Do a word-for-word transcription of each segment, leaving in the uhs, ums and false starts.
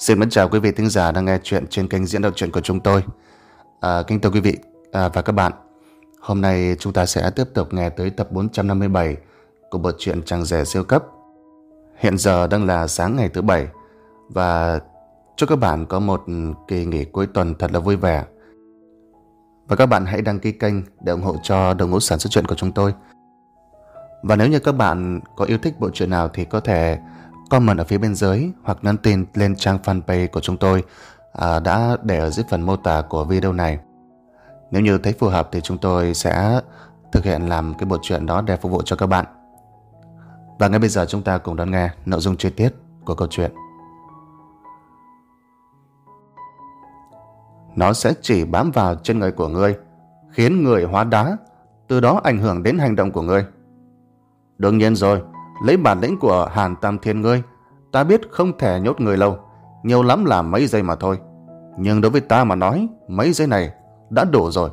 Xin mến chào quý vị thính giả đang nghe chuyện trên kênh diễn đọc truyện của chúng tôi. À, kính thưa quý vị à, và các bạn, hôm nay chúng ta sẽ tiếp tục nghe tới tập bốn trăm năm mươi bảy của bộ truyện Chàng Rể Siêu Cấp. Hiện giờ đang là sáng ngày thứ bảy và chúc các bạn có một kỳ nghỉ cuối tuần thật là vui vẻ. Và các bạn hãy đăng ký kênh để ủng hộ cho đội ngũ sản xuất truyện của chúng tôi. Và nếu như các bạn có yêu thích bộ truyện nào thì có thể comment ở phía bên dưới hoặc nhắn tin lên trang fanpage của chúng tôi à, đã để ở dưới phần mô tả của video này. Nếu như thấy phù hợp thì chúng tôi sẽ thực hiện làm cái bộ truyện đó để phục vụ cho các bạn. Và ngay bây giờ chúng ta cùng đón nghe nội dung chi tiết của câu chuyện. Nó sẽ chỉ bám vào trên người của ngươi, khiến người hóa đá, từ đó ảnh hưởng đến hành động của ngươi. Đương nhiên rồi, lấy bản lĩnh của Hàn Tam Thiên ngươi, ta biết không thể nhốt người lâu, nhiều lắm là mấy giây mà thôi. Nhưng đối với ta mà nói, mấy giây này đã đủ rồi.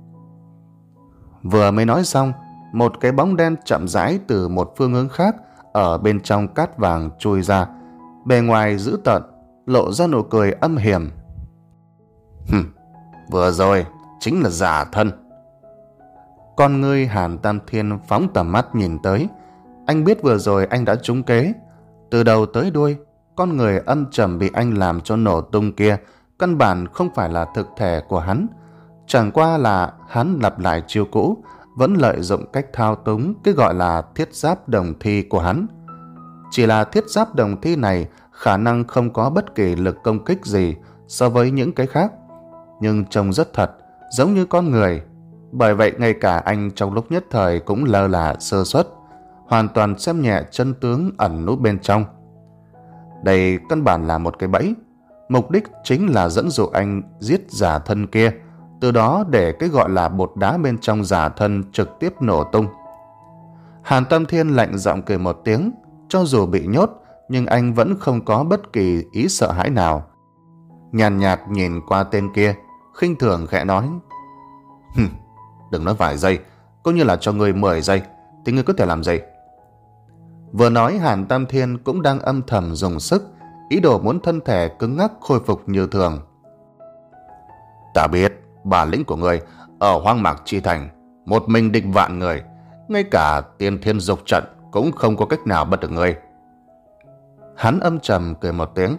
Vừa mới nói xong, một cái bóng đen chậm rãi từ một phương hướng khác ở bên trong cát vàng chui ra, bề ngoài dữ tợn, lộ ra nụ cười âm hiểm. Hừm, vừa rồi chính là giả thân. Con ngươi Hàn Tam Thiên phóng tầm mắt nhìn tới. Anh biết vừa rồi anh đã trúng kế. Từ đầu tới đuôi, con người âm trầm bị anh làm cho nổ tung kia căn bản không phải là thực thể của hắn. Chẳng qua là hắn lặp lại chiêu cũ, vẫn lợi dụng cách thao túng cái gọi là thiết giáp đồng thi của hắn. Chỉ là thiết giáp đồng thi này khả năng không có bất kỳ lực công kích gì so với những cái khác, nhưng trông rất thật, giống như con người. Bởi vậy ngay cả anh trong lúc nhất thời cũng lơ là sơ suất, hoàn toàn xem nhẹ chân tướng ẩn núp bên trong. Đây căn bản là một cái bẫy, mục đích chính là dẫn dụ anh giết giả thân kia, từ đó để cái gọi là bột đá bên trong giả thân trực tiếp nổ tung. Hàn Tam Thiên lạnh giọng cười một tiếng, cho dù bị nhốt nhưng anh vẫn không có bất kỳ ý sợ hãi nào. Nhàn nhạt, nhạt nhìn qua tên kia, khinh thường khẽ nói: Hừm, đừng nói vài giây, coi như là cho ngươi mười giây thì ngươi có thể làm gì? Vừa nói, Hàn Tam Thiên cũng đang âm thầm dùng sức, ý đồ muốn thân thể cứng ngắc khôi phục như thường. Ta biết bản lĩnh của ngươi ở Hoang Mạc Chi Thành, một mình địch vạn người, ngay cả Tiên Thiên Dục Trận cũng không có cách nào bắt được ngươi. Hắn âm trầm cười một tiếng.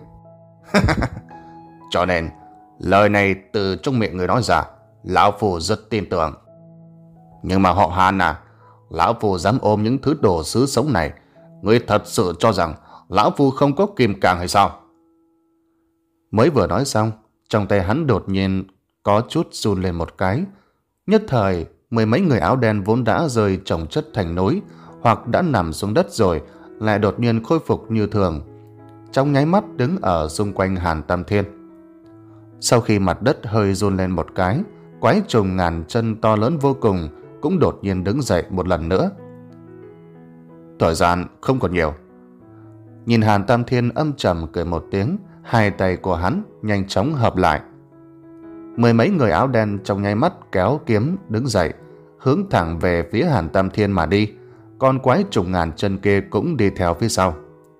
Cho nên lời này từ trong miệng người nói ra, lão phu rất tin tưởng. Nhưng mà họ Hàn à, lão phu dám ôm những thứ đồ sứ sống này, ngươi thật sự cho rằng lão phu không có kìm càng hay sao? Mới vừa nói xong, trong tay hắn đột nhiên có chút run lên một cái. Nhất thời, mười mấy người áo đen vốn đã rơi chồng chất thành núi hoặc đã nằm xuống đất rồi lại đột nhiên khôi phục như thường, trong nháy mắt đứng ở xung quanh Hàn Tam Thiên. Sau khi mặt đất hơi run lên một cái, quái trùng ngàn chân to lớn vô cùng cũng đột nhiên đứng dậy một lần nữa. Thời gian không còn nhiều. Nhìn Hàn Tam Thiên âm trầm cười một tiếng, hai tay của hắn nhanh chóng hợp lại. Mười mấy người áo đen trong nháy mắt kéo kiếm đứng dậy, hướng thẳng về phía Hàn Tam Thiên mà đi. Con quái trùng ngàn chân kia cũng đi theo phía sau.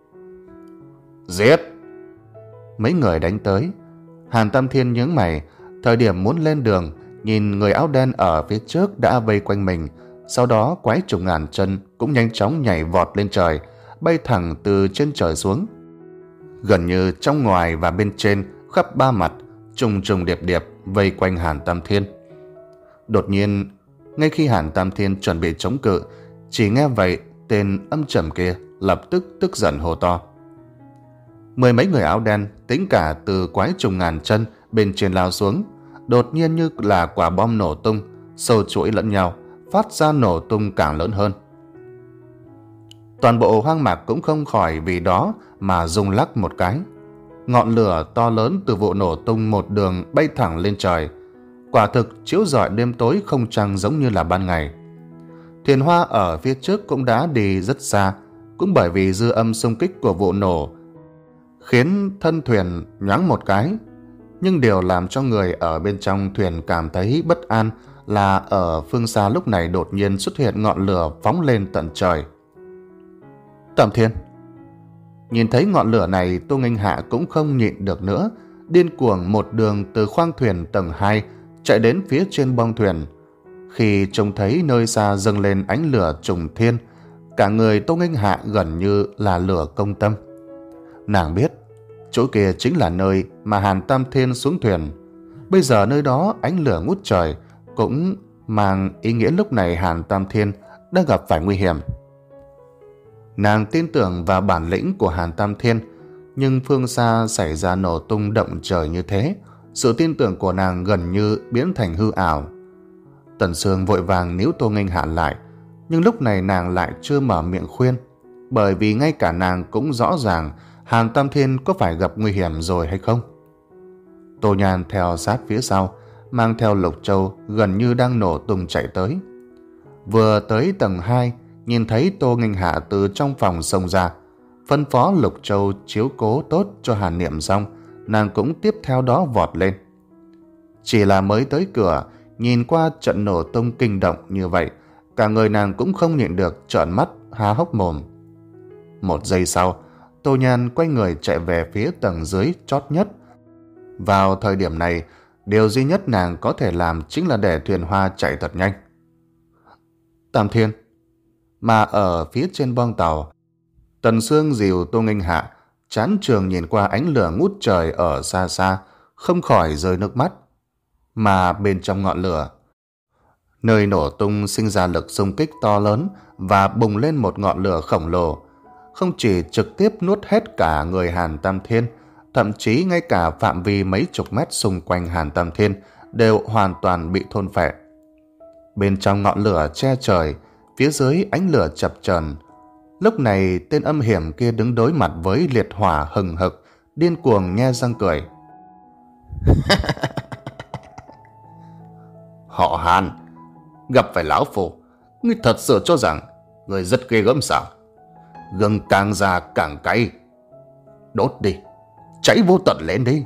Giết! Mấy người đánh tới. Hàn Tam Thiên nhướng mày, thời điểm muốn lên đường, nhìn người áo đen ở phía trước đã vây quanh mình. Sau đó quái trùng ngàn chân cũng nhanh chóng nhảy vọt lên trời, bay thẳng từ trên trời xuống. Gần như trong ngoài và bên trên, khắp ba mặt, trùng trùng điệp điệp vây quanh Hàn Tam Thiên. Đột nhiên, ngay khi Hàn Tam Thiên chuẩn bị chống cự, chỉ nghe vậy tên âm trầm kia lập tức tức giận hô to. Mười mấy người áo đen tính cả từ quái trùng ngàn chân bên trên lao xuống, đột nhiên như là quả bom nổ tung, sâu chuỗi lẫn nhau, phát ra nổ tung càng lớn hơn. Toàn bộ hoang mạc cũng không khỏi vì đó mà rung lắc một cái. Ngọn lửa to lớn từ vụ nổ tung một đường bay thẳng lên trời, quả thực chiếu rọi đêm tối không trăng giống như là ban ngày. Thuyền hoa ở phía trước cũng đã đi rất xa, cũng bởi vì dư âm xung kích của vụ nổ khiến thân thuyền nhoáng một cái. Nhưng điều làm cho người ở bên trong thuyền cảm thấy bất an là ở phương xa lúc này đột nhiên xuất hiện ngọn lửa phóng lên tận trời. Tam Thiên! Nhìn thấy ngọn lửa này, Tô Nghênh Hạ cũng không nhịn được nữa, điên cuồng một đường từ khoang thuyền tầng hai chạy đến phía trên bong thuyền. Khi trông thấy nơi xa dâng lên ánh lửa trùng thiên, cả người Tô Nghênh Hạ gần như là lửa công tâm. Nàng biết chỗ kia chính là nơi mà Hàn Tam Thiên xuống thuyền. Bây giờ nơi đó ánh lửa ngút trời, cũng mang ý nghĩa lúc này Hàn Tam Thiên đang gặp phải nguy hiểm. Nàng tin tưởng vào bản lĩnh của Hàn Tam Thiên, nhưng phương xa xảy ra nổ tung động trời như thế, sự tin tưởng của nàng gần như biến thành hư ảo. Tần Sương vội vàng níu Tô Nghênh Hạ lại, nhưng lúc này nàng lại chưa mở miệng khuyên, bởi vì ngay cả nàng cũng rõ ràng Hàn Tam Thiên có phải gặp nguy hiểm rồi hay không. Tô Nhan theo sát phía sau, mang theo Lục Châu gần như đang nổ tung chạy tới. Vừa tới tầng hai, nhìn thấy Tô Nghênh Hạ từ trong phòng xông ra, phân phó Lục Châu chiếu cố tốt cho Hàn Niệm xong, nàng cũng tiếp theo đó vọt lên. Chỉ là mới tới cửa, nhìn qua trận nổ tung kinh động như vậy, cả người nàng cũng không nhịn được trợn mắt há hốc mồm. Một giây sau, Tô Nhan quay người chạy về phía tầng dưới chót nhất. Vào thời điểm này, điều duy nhất nàng có thể làm chính là để thuyền hoa chạy thật nhanh. Tam Thiên. Mà ở phía trên bong tàu, Tần Sương dìu Tô Nghênh Hạ, chán trường nhìn qua ánh lửa ngút trời ở xa xa, không khỏi rơi nước mắt. Mà bên trong ngọn lửa, nơi nổ tung sinh ra lực xung kích to lớn và bùng lên một ngọn lửa khổng lồ, không chỉ trực tiếp nuốt hết cả người Hàn Tam Thiên, thậm chí ngay cả phạm vi mấy chục mét xung quanh Hàn Tam Thiên đều hoàn toàn bị thôn phệ. Bên trong ngọn lửa che trời, phía dưới ánh lửa chập chờn. Lúc này tên âm hiểm kia đứng đối mặt với liệt hỏa hừng hực, điên cuồng nhe răng cười. Họ Hàn, gặp phải lão phu, ngươi thật sự cho rằng ngươi rất ghê gớm sao? Gừng càng già càng cay. Đốt đi, cháy vô tận lên đi.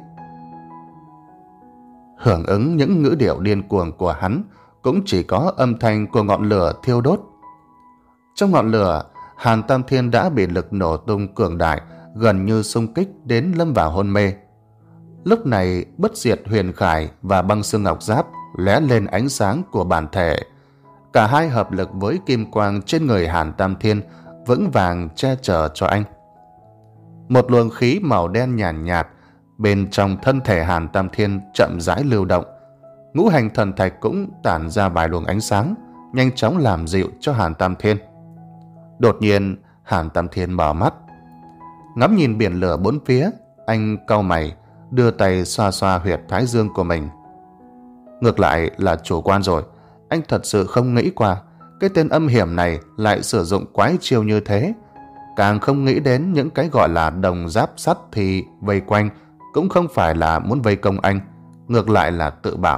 Hưởng ứng những ngữ điệu điên cuồng của hắn, cũng chỉ có âm thanh của ngọn lửa thiêu đốt. Trong ngọn lửa, Hàn Tam Thiên đã bị lực nổ tung cường đại, gần như xung kích đến lâm vào hôn mê. Lúc này, Bất Diệt Huyền Khải và Băng Xương Ngọc Giáp lóe lên ánh sáng của bản thể. Cả hai hợp lực với kim quang trên người Hàn Tam Thiên, vững vàng che chở cho anh. Một luồng khí màu đen nhàn nhạt, nhạt bên trong thân thể Hàn Tam Thiên chậm rãi lưu động. Ngũ hành thần thạch cũng tản ra vài luồng ánh sáng, nhanh chóng làm dịu cho Hàn Tam Thiên. Đột nhiên, Hàn Tam Thiên mở mắt, ngắm nhìn biển lửa bốn phía. Anh cau mày, đưa tay xoa xoa huyệt thái dương của mình. Ngược lại là chủ quan rồi, anh thật sự không nghĩ qua cái tên âm hiểm này lại sử dụng quái chiêu như thế. Càng không nghĩ đến những cái gọi là đồng giáp sắt thì vây quanh cũng không phải là muốn vây công anh, ngược lại là tự bạo.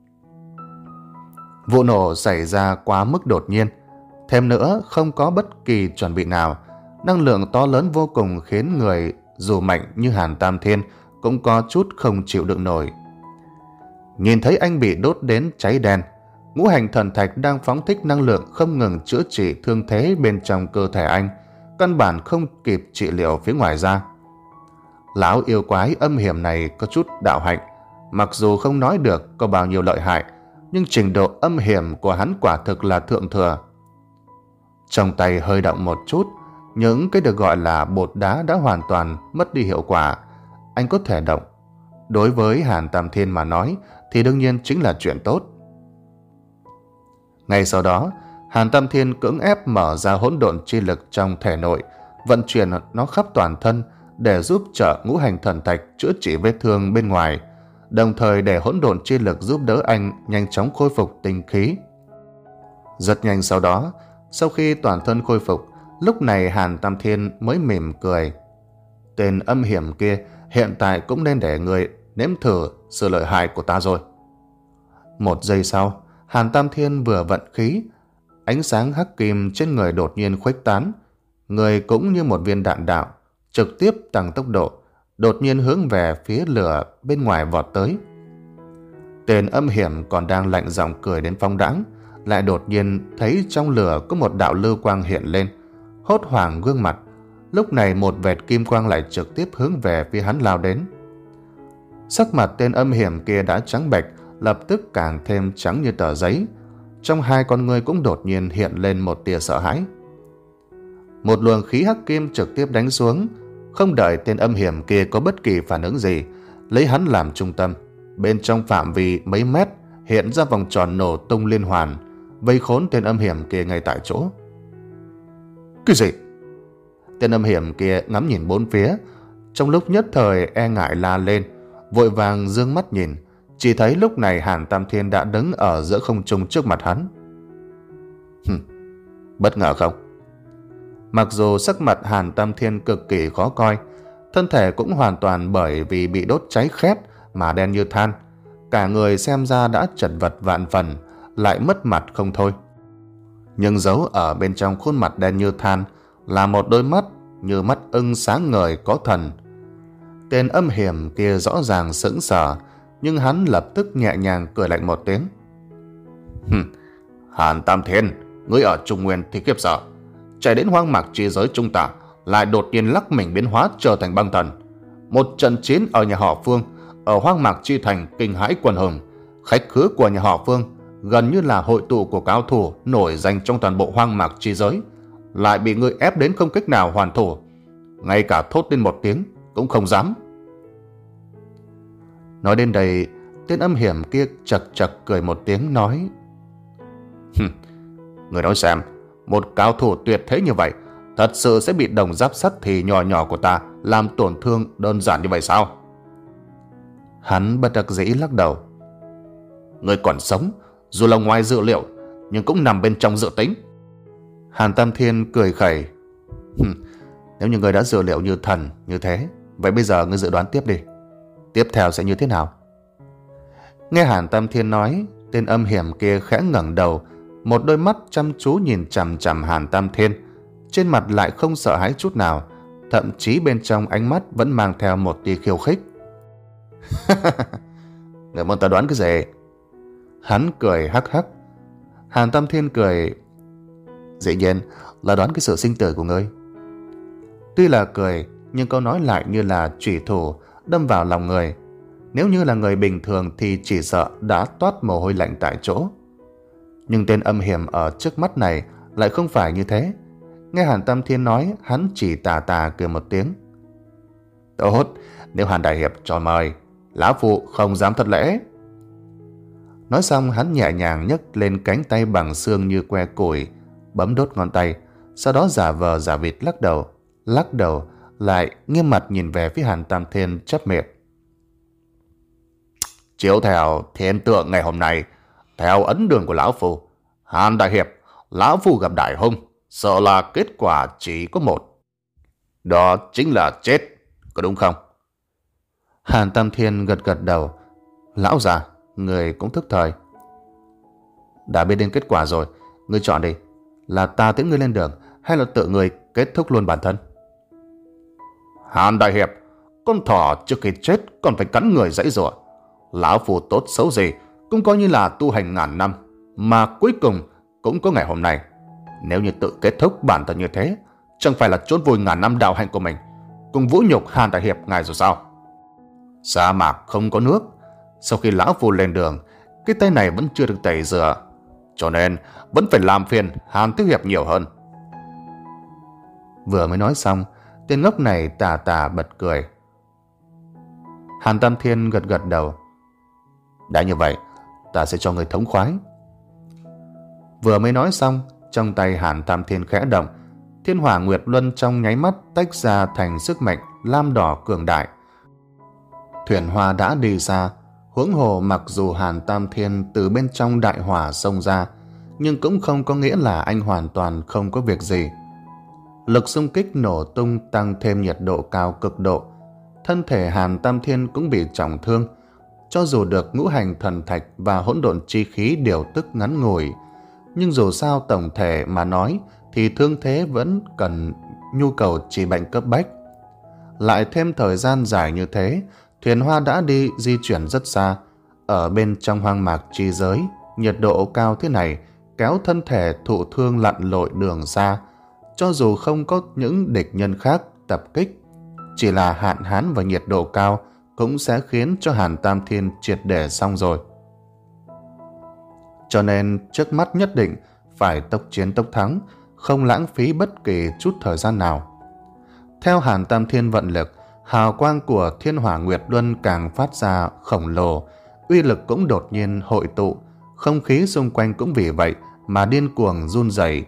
Vụ nổ xảy ra quá mức đột nhiên, thêm nữa không có bất kỳ chuẩn bị nào. Năng lượng to lớn vô cùng khiến người dù mạnh như Hàn Tam Thiên cũng có chút không chịu đựng nổi. Nhìn thấy anh bị đốt đến cháy đen, ngũ hành thần thạch đang phóng thích năng lượng không ngừng chữa trị thương thế bên trong cơ thể anh, căn bản không kịp trị liệu phía ngoài ra. Lão yêu quái âm hiểm này có chút đạo hạnh, mặc dù không nói được có bao nhiêu lợi hại, nhưng trình độ âm hiểm của hắn quả thực là thượng thừa. Trong tay hơi động một chút, những cái được gọi là bột đá đã hoàn toàn mất đi hiệu quả. Anh có thể động. Đối với Hàn Tam Thiên mà nói thì đương nhiên chính là chuyện tốt. Ngay sau đó, Hàn Tam Thiên cưỡng ép mở ra hỗn độn chi lực trong thể nội, vận chuyển nó khắp toàn thân để giúp trợ ngũ hành thần thạch chữa trị vết thương bên ngoài, đồng thời để hỗn độn chi lực giúp đỡ anh nhanh chóng khôi phục tinh khí. Rất nhanh sau đó, sau khi toàn thân khôi phục, lúc này Hàn Tam Thiên mới mỉm cười. Tên âm hiểm kia hiện tại cũng nên để người nếm thử sự lợi hại của ta rồi. Một giây sau, Hàn Tam Thiên vừa vận khí, ánh sáng hắc kim trên người đột nhiên khuếch tán, người cũng như một viên đạn đạo, trực tiếp tăng tốc độ, đột nhiên hướng về phía lửa bên ngoài vọt tới. Tên âm hiểm còn đang lạnh giọng cười đến phong đãng, lại đột nhiên thấy trong lửa có một đạo lưu quang hiện lên, hốt hoảng gương mặt, Lúc này một vệt kim quang lại trực tiếp hướng về phía hắn lao đến. Sắc mặt tên âm hiểm kia đã trắng bệch, lập tức càng thêm trắng như tờ giấy. Trong hai con ngươi cũng đột nhiên hiện lên một tia sợ hãi. Một luồng khí hắc kim trực tiếp đánh xuống, không đợi tên âm hiểm kia có bất kỳ phản ứng gì, lấy hắn làm trung tâm. Bên trong phạm vi mấy mét hiện ra vòng tròn nổ tung liên hoàn, vây khốn tên âm hiểm kia ngay tại chỗ. Cái gì? Tên âm hiểm kia ngắm nhìn bốn phía, trong lúc nhất thời e ngại la lên, vội vàng dương mắt nhìn, chỉ thấy lúc này Hàn Tam Thiên đã đứng ở giữa không trung trước mặt hắn. Hừm, bất ngờ không? Mặc dù sắc mặt Hàn Tam Thiên cực kỳ khó coi, thân thể cũng hoàn toàn bởi vì bị đốt cháy khét mà đen như than, cả người xem ra đã chật vật vạn phần, lại mất mặt không thôi. Nhưng giấu ở bên trong khuôn mặt đen như than là một đôi mắt như mắt ưng sáng ngời có thần. Tên âm hiểm kia rõ ràng sững sờ, nhưng hắn lập tức nhẹ nhàng cười lạnh một tiếng. Hừm, Hàn Tam Thiên, ngươi ở Trung Nguyên thì khiếp sợ, chạy đến hoang mạc chi giới chúng ta lại đột nhiên lắc mình biến hóa trở thành băng thần. Một trận chiến ở nhà họ Phương ở hoang mạc chi thành kinh hãi quần hùng, khách khứa của nhà họ Phương gần như là hội tụ của cao thủ nổi danh trong toàn bộ hoang mạc chi giới, lại bị ngươi ép đến không cách nào hoàn thủ, ngay cả thốt lên một tiếng cũng không dám. Nói đến đây, tên âm hiểm kia chật chật cười một tiếng nói: Người nói xem, một cao thủ tuyệt thế như vậy thật sự sẽ bị đồng giáp sắt thì nhỏ nhỏ của ta làm tổn thương đơn giản như vậy sao? Hắn bất đắc dĩ lắc đầu. Người còn sống, dù là ngoài dự liệu, nhưng cũng nằm bên trong dự tính. Hàn Tam Thiên cười khẩy. Nếu như người đã dự liệu như thần như thế, vậy bây giờ ngươi dự đoán tiếp đi, tiếp theo sẽ như thế nào? Nghe Hàn Tam Thiên nói, tên âm hiểm kia khẽ ngẩng đầu, một đôi mắt chăm chú nhìn chằm chằm Hàn Tam Thiên, trên mặt lại không sợ hãi chút nào, thậm chí bên trong ánh mắt vẫn mang theo một tia khiêu khích. Người muốn ta đoán cái gì? Hắn cười hắc hắc. Hàn Tam Thiên cười. Dĩ nhiên là đoán cái sự sinh tử của ngươi. Tuy là cười, nhưng câu nói lại như là chủy thủ đâm vào lòng người. Nếu như là người bình thường thì chỉ sợ đã toát mồ hôi lạnh tại chỗ. Nhưng tên âm hiểm ở trước mắt này lại không phải như thế. Nghe Hàn Tam Thiên nói, hắn chỉ tà tà cười một tiếng. Tốt, nếu Hàn Đại Hiệp cho mời, lão phụ không dám thất lễ. Nói xong, hắn nhẹ nhàng nhấc lên cánh tay bằng xương như que củi, bấm đốt ngón tay, sau đó giả vờ giả vịt lắc đầu, lắc đầu lại nghiêm mặt nhìn về phía Hàn Tam Thiên chép miệng. Chiếu theo thiên tượng ngày hôm nay, theo ấn đường của lão phu, Hàn Đại Hiệp, lão phu gặp đại hung, sợ là kết quả chỉ có một, đó chính là chết, có đúng không? Hàn Tam Thiên gật gật đầu. Lão già, người cũng thức thời. Đã biết đến kết quả rồi, ngươi chọn đi, là ta tiễn ngươi lên đường hay là tự ngươi kết thúc luôn bản thân? Hàn Đại Hiệp, con thỏ trước khi chết còn phải cắn người dãy rủa. Lão phu tốt xấu gì cũng coi như là tu hành ngàn năm, mà cuối cùng cũng có ngày hôm nay. Nếu như tự kết thúc bản thân như thế, chẳng phải là chốn vùi ngàn năm đạo hạnh của mình, cùng vũ nhục Hàn Đại Hiệp ngài rồi sao? Sa mạc không có nước, sau khi lão phu lên đường, cái tay này vẫn chưa được tẩy rửa, cho nên vẫn phải làm phiền Hàn Thiếu Hiệp nhiều hơn. Vừa mới nói xong, tên ngốc này tà tà bật cười. Hàn Tam Thiên gật gật đầu. Đã như vậy, ta sẽ cho người thống khoái. Vừa mới nói xong, trong tay Hàn Tam Thiên khẽ động, Thiên Hỏa Nguyệt Luân trong nháy mắt tách ra thành sức mạnh lam đỏ cường đại. Thuyền hoa đã đi xa, huống hồ mặc dù Hàn Tam Thiên từ bên trong đại hỏa xông ra, nhưng cũng không có nghĩa là anh hoàn toàn không có việc gì. Lực xung kích nổ tung tăng thêm nhiệt độ cao cực độ, thân thể Hàn Tam Thiên cũng bị trọng thương. Cho dù được ngũ hành thần thạch và hỗn độn chi khí điều tức ngắn ngủi, nhưng dù sao tổng thể mà nói thì thương thế vẫn cần nhu cầu trị bệnh cấp bách. Lại thêm thời gian dài như thế, thuyền hoa đã đi di chuyển rất xa. Ở bên trong hoang mạc chi giới, nhiệt độ cao thế này kéo thân thể thụ thương lặn lội đường xa, cho dù không có những địch nhân khác tập kích, chỉ là hạn hán và nhiệt độ cao cũng sẽ khiến cho Hàn Tam Thiên triệt để xong rồi. Cho nên trước mắt nhất định phải tốc chiến tốc thắng, không lãng phí bất kỳ chút thời gian nào. Theo Hàn Tam Thiên vận lực, hào quang của Thiên Hỏa Nguyệt Luân càng phát ra khổng lồ, uy lực cũng đột nhiên hội tụ, không khí xung quanh cũng vì vậy mà điên cuồng run rẩy.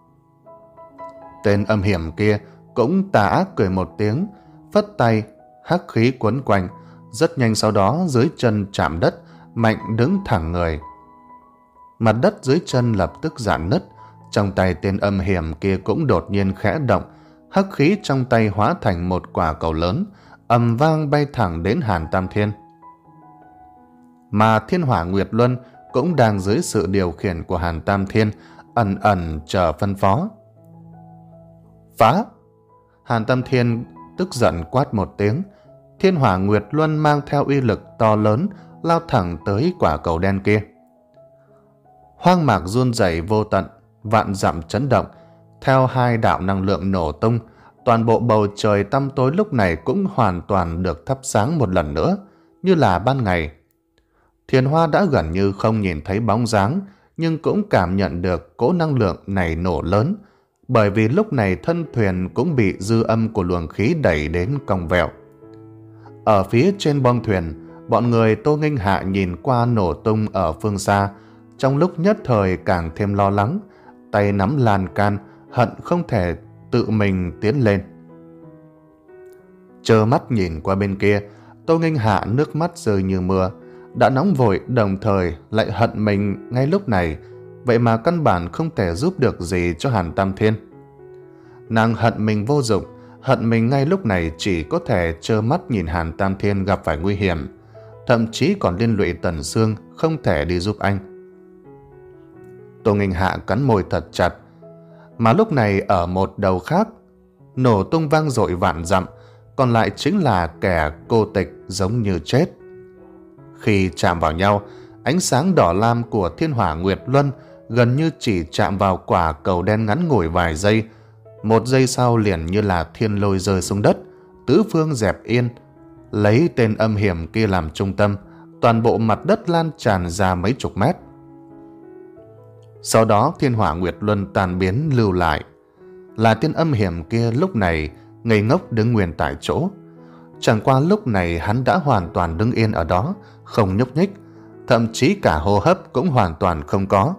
Tên âm hiểm kia cũng tà ác cười một tiếng, phất tay, hắc khí quấn quanh, rất nhanh sau đó dưới chân chạm đất, mạnh đứng thẳng người. Mặt đất dưới chân lập tức rạn nứt, trong tay tên âm hiểm kia cũng đột nhiên khẽ động, hắc khí trong tay hóa thành một quả cầu lớn, ầm vang bay thẳng đến Hàn Tam Thiên. Mà Thiên Hỏa Nguyệt Luân cũng đang dưới sự điều khiển của Hàn Tam Thiên, ẩn ẩn chờ phân phó. Phá! Hàn Tam Thiên tức giận quát một tiếng, Thiên Hỏa Nguyệt Luân mang theo uy lực to lớn lao thẳng tới quả cầu đen kia. Hoang mạc run rẩy vô tận, vạn dặm chấn động, theo hai đạo năng lượng nổ tung, toàn bộ bầu trời tăm tối lúc này cũng hoàn toàn được thắp sáng một lần nữa, như là ban ngày. Thiền Hoa đã gần như không nhìn thấy bóng dáng, nhưng cũng cảm nhận được cỗ năng lượng này nổ lớn, bởi vì lúc này thân thuyền cũng bị dư âm của luồng khí đẩy đến cong vẹo. Ở phía trên bong thuyền, bọn người Tô Nghênh Hạ nhìn qua nổ tung ở phương xa, trong lúc nhất thời càng thêm lo lắng, tay nắm lan can, hận không thể tự mình tiến lên. Trơ mắt nhìn qua bên kia, Tô Nghênh Hạ nước mắt rơi như mưa, đã nóng vội đồng thời lại hận mình ngay lúc này, vậy mà căn bản không thể giúp được gì cho Hàn Tam Thiên. Nàng hận mình vô dụng, hận mình ngay lúc này chỉ có thể trơ mắt nhìn Hàn Tam Thiên gặp phải nguy hiểm, thậm chí còn liên lụy Tần Sương không thể đi giúp anh. Tô Nghênh Hạ cắn môi thật chặt, mà lúc này ở một đầu khác, nổ tung vang dội vạn dặm, còn lại chính là kẻ cô tịch giống như chết. Khi chạm vào nhau, ánh sáng đỏ lam của Thiên Hỏa Nguyệt Luân gần như chỉ chạm vào quả cầu đen ngắn ngủi vài giây, một giây sau liền như là thiên lôi rơi xuống đất, tứ phương dẹp yên. Lấy tên âm hiểm kia làm trung tâm, toàn bộ mặt đất lan tràn ra mấy chục mét. Sau đó Thiên Hỏa Nguyệt Luân tan biến lưu lại, là tên âm hiểm kia lúc này ngây ngốc đứng nguyên tại chỗ. Chẳng qua lúc này hắn đã hoàn toàn đứng yên ở đó, không nhúc nhích, thậm chí cả hô hấp cũng hoàn toàn không có.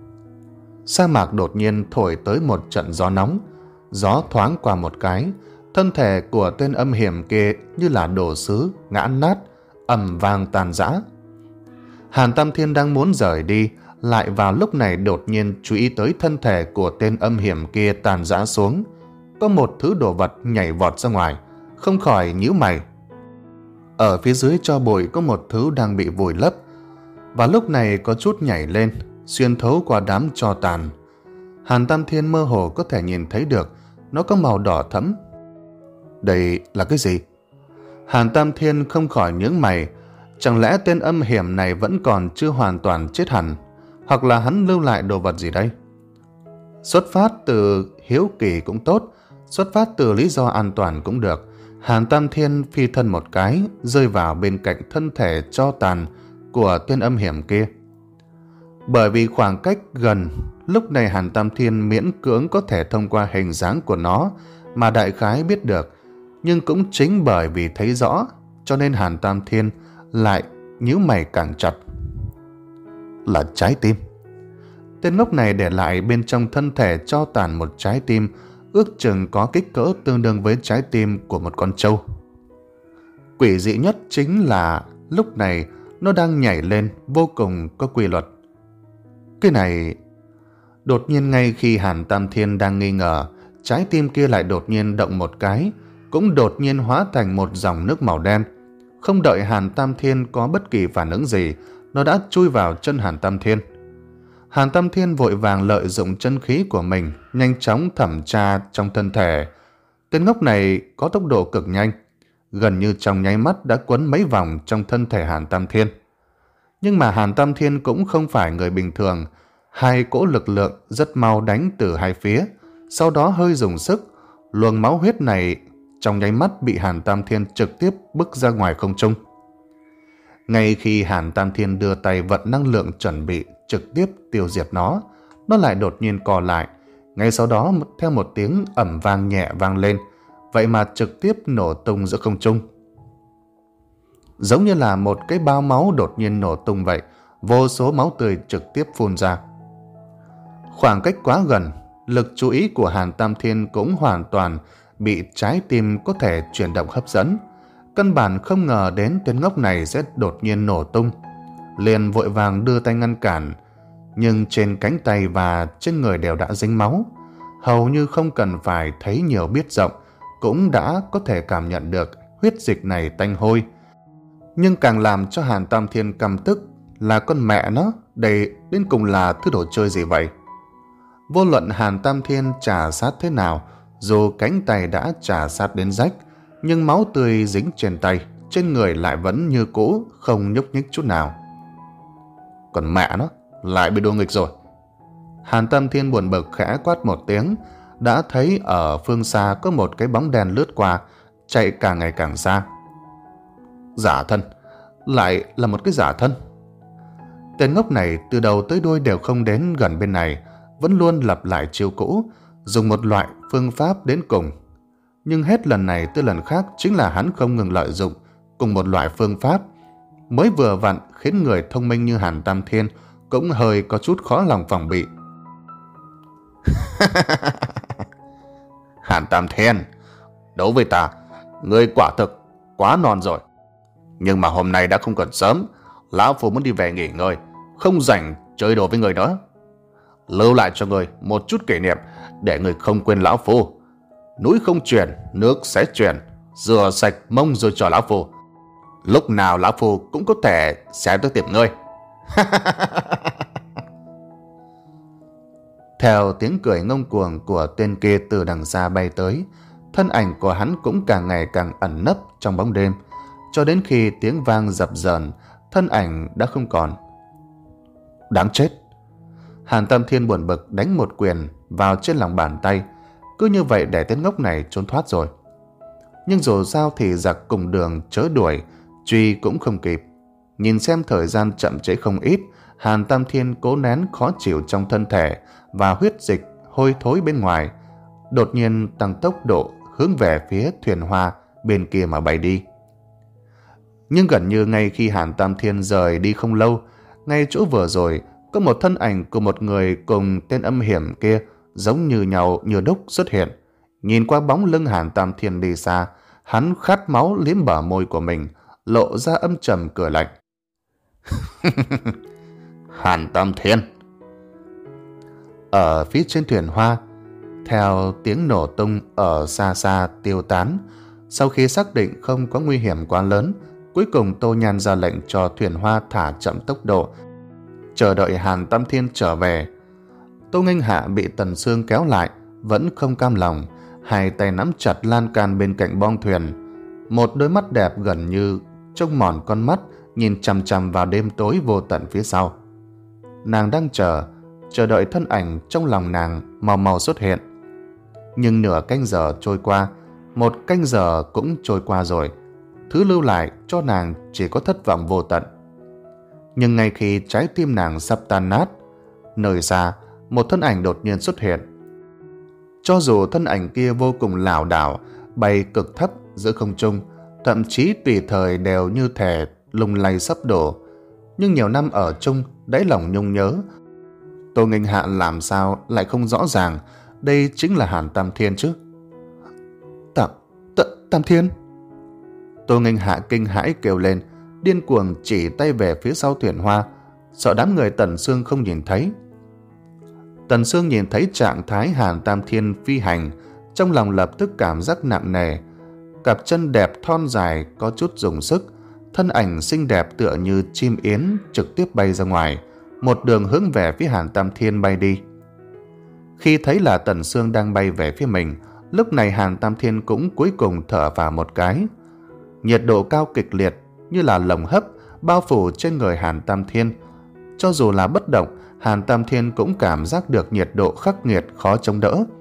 Sa mạc đột nhiên thổi tới một trận gió nóng, gió thoáng qua một cái, thân thể của tên âm hiểm kia như là đồ sứ ngã nát, ầm vang tan rã. Hàn Tam Thiên đang muốn rời đi, lại vào lúc này đột nhiên chú ý tới thân thể của tên âm hiểm kia tàn rã xuống, có một thứ đồ vật nhảy vọt ra ngoài, không khỏi nhíu mày. Ở phía dưới tro bụi có một thứ đang bị vùi lấp, và lúc này có chút nhảy lên, xuyên thấu qua đám tro tàn. Hàn Tam Thiên mơ hồ có thể nhìn thấy được, nó có màu đỏ thẫm. Đây là cái gì? Hàn Tam Thiên không khỏi nhướng mày, chẳng lẽ tên âm hiểm này vẫn còn chưa hoàn toàn chết hẳn, hoặc là hắn lưu lại đồ vật gì đây? Xuất phát từ hiếu kỳ cũng tốt, xuất phát từ lý do an toàn cũng được. Hàn Tam Thiên phi thân một cái, rơi vào bên cạnh thân thể tro tàn của tên âm hiểm kia. Bởi vì khoảng cách gần, lúc này Hàn Tam Thiên miễn cưỡng có thể thông qua hình dáng của nó mà đại khái biết được, nhưng cũng chính bởi vì thấy rõ, cho nên Hàn Tam Thiên lại nhíu mày càng chặt. Là trái tim. Tên ngốc này để lại bên trong thân thể tro tàn một trái tim, ước chừng có kích cỡ tương đương với trái tim của một con trâu. Quỷ dị nhất chính là lúc này nó đang nhảy lên vô cùng có quy luật. Cái này... Đột nhiên ngay khi Hàn Tam Thiên đang nghi ngờ, trái tim kia lại đột nhiên động một cái, cũng đột nhiên hóa thành một dòng nước màu đen. Không đợi Hàn Tam Thiên có bất kỳ phản ứng gì, nó đã chui vào chân Hàn Tam Thiên. Hàn Tam Thiên vội vàng lợi dụng chân khí của mình, nhanh chóng thẩm tra trong thân thể. Tên ngốc này có tốc độ cực nhanh, gần như trong nháy mắt đã quấn mấy vòng trong thân thể Hàn Tam Thiên. Nhưng mà Hàn Tam Thiên cũng không phải người bình thường, hai cỗ lực lượng rất mau đánh từ hai phía, sau đó hơi dùng sức, luồng máu huyết này trong nháy mắt bị Hàn Tam Thiên trực tiếp bức ra ngoài không trung. Ngay khi Hàn Tam Thiên đưa tay vận năng lượng chuẩn bị trực tiếp tiêu diệt nó, nó lại đột nhiên co lại. Ngay sau đó theo một tiếng ầm vang nhẹ vang lên, vậy mà trực tiếp nổ tung giữa không trung. Giống như là một cái bao máu đột nhiên nổ tung vậy, vô số máu tươi trực tiếp phun ra. Khoảng cách quá gần, lực chú ý của Hàn Tam Thiên cũng hoàn toàn bị trái tim có thể chuyển động hấp dẫn. Căn bản không ngờ đến tên ngốc này sẽ đột nhiên nổ tung, liền vội vàng đưa tay ngăn cản, nhưng trên cánh tay và trên người đều đã dính máu. Hầu như không cần phải thấy nhiều biết rộng cũng đã có thể cảm nhận được huyết dịch này tanh hôi. Nhưng càng làm cho Hàn Tam Thiên căm tức là con mẹ nó, đây đến cùng là thứ đồ chơi gì vậy? Vô luận Hàn Tam Thiên trà sát thế nào, dù cánh tay đã trà sát đến rách, nhưng máu tươi dính trên tay, trên người lại vẫn như cũ, không nhúc nhích chút nào. Còn mẹ nó, lại bị đùa nghịch rồi. Hàn Tam Thiên buồn bực khẽ quát một tiếng, đã thấy ở phương xa có một cái bóng đen lướt qua, chạy càng ngày càng xa. Giả thân, lại là một cái giả thân. Tên ngốc này từ đầu tới đuôi đều không đến gần bên này, vẫn luôn lặp lại chiêu cũ, dùng một loại phương pháp đến cùng. Nhưng hết lần này tới lần khác chính là hắn không ngừng lợi dụng cùng một loại phương pháp, mới vừa vặn khiến người thông minh như Hàn Tam Thiên cũng hơi có chút khó lòng phòng bị. Hàn Tam Thiên, đối với ta, ngươi quả thực quá non rồi. Nhưng mà hôm nay đã không còn sớm, lão phu muốn đi về nghỉ ngơi, không rảnh chơi đùa với người nữa. Lưu lại cho người một chút kỷ niệm để người không quên lão phu. Núi không chuyển, nước sẽ chuyển, rửa sạch mông rồi cho lão phu. Lúc nào lão phu cũng có thể sẽ tới tìm ngươi. Theo tiếng cười ngông cuồng của tên kia từ đằng xa bay tới, thân ảnh của hắn cũng càng ngày càng ẩn nấp trong bóng đêm, cho đến khi tiếng vang dập dờn, thân ảnh đã không còn. Đáng chết! Hàn Tam Thiên buồn bực đánh một quyền vào trên lòng bàn tay, cứ như vậy để tên ngốc này trốn thoát rồi. Nhưng dù sao thì giặc cùng đường chớ đuổi, truy cũng không kịp. Nhìn xem thời gian chậm trễ không ít, Hàn Tam Thiên cố nén khó chịu trong thân thể và huyết dịch hôi thối bên ngoài, đột nhiên tăng tốc độ hướng về phía thuyền hoa bên kia mà bay đi. Nhưng gần như ngay khi Hàn Tam Thiên rời đi không lâu, ngay chỗ vừa rồi có một thân ảnh của một người cùng tên âm hiểm kia giống như nhau như đúc xuất hiện. Nhìn qua bóng lưng Hàn Tam Thiên đi xa, hắn khát máu liếm bờ môi của mình, lộ ra âm trầm cười lạnh. Hàn Tam Thiên! Ở phía trên thuyền hoa, theo tiếng nổ tung ở xa xa tiêu tán, sau khi xác định không có nguy hiểm quá lớn, cuối cùng Tô Nhan ra lệnh cho thuyền hoa thả chậm tốc độ, chờ đợi Hàn Tam Thiên trở về. Tô Nghênh Hạ bị Tần Sương kéo lại, vẫn không cam lòng, hai tay nắm chặt lan can bên cạnh bong thuyền, một đôi mắt đẹp gần như trông mòn con mắt nhìn chằm chằm vào đêm tối vô tận phía sau. Nàng đang chờ, chờ đợi thân ảnh trong lòng nàng màu màu xuất hiện. Nhưng nửa canh giờ trôi qua, một canh giờ cũng trôi qua rồi, thứ lưu lại cho nàng chỉ có thất vọng vô tận. Nhưng ngay khi trái tim nàng sắp tan nát, nơi xa một thân ảnh đột nhiên xuất hiện. Cho dù thân ảnh kia vô cùng lảo đảo, bay cực thấp giữa không trung, thậm chí tùy thời đều như thể lung lay sắp đổ, nhưng nhiều năm ở chung, đáy lòng nhung nhớ, Tô Nghênh Hạ làm sao lại không rõ ràng đây chính là Hàn Tam Thiên chứ? Tam, t, Tam Thiên! Tô Nghênh Hạ kinh hãi kêu lên, điên cuồng chỉ tay về phía sau thuyền hoa, sợ đám người Tần Sương không nhìn thấy. Tần Sương nhìn thấy trạng thái Hàn Tam Thiên phi hành, trong lòng lập tức cảm giác nặng nề. Cặp chân đẹp thon dài có chút dùng sức, thân ảnh xinh đẹp tựa như chim yến trực tiếp bay ra ngoài, một đường hướng về phía Hàn Tam Thiên bay đi. Khi thấy là Tần Sương đang bay về phía mình, lúc này Hàn Tam Thiên cũng cuối cùng thở vào một cái. Nhiệt độ cao kịch liệt như là lồng hấp bao phủ trên người Hàn Tam Thiên. Cho dù là bất động, Hàn Tam Thiên cũng cảm giác được nhiệt độ khắc nghiệt khó chống đỡ.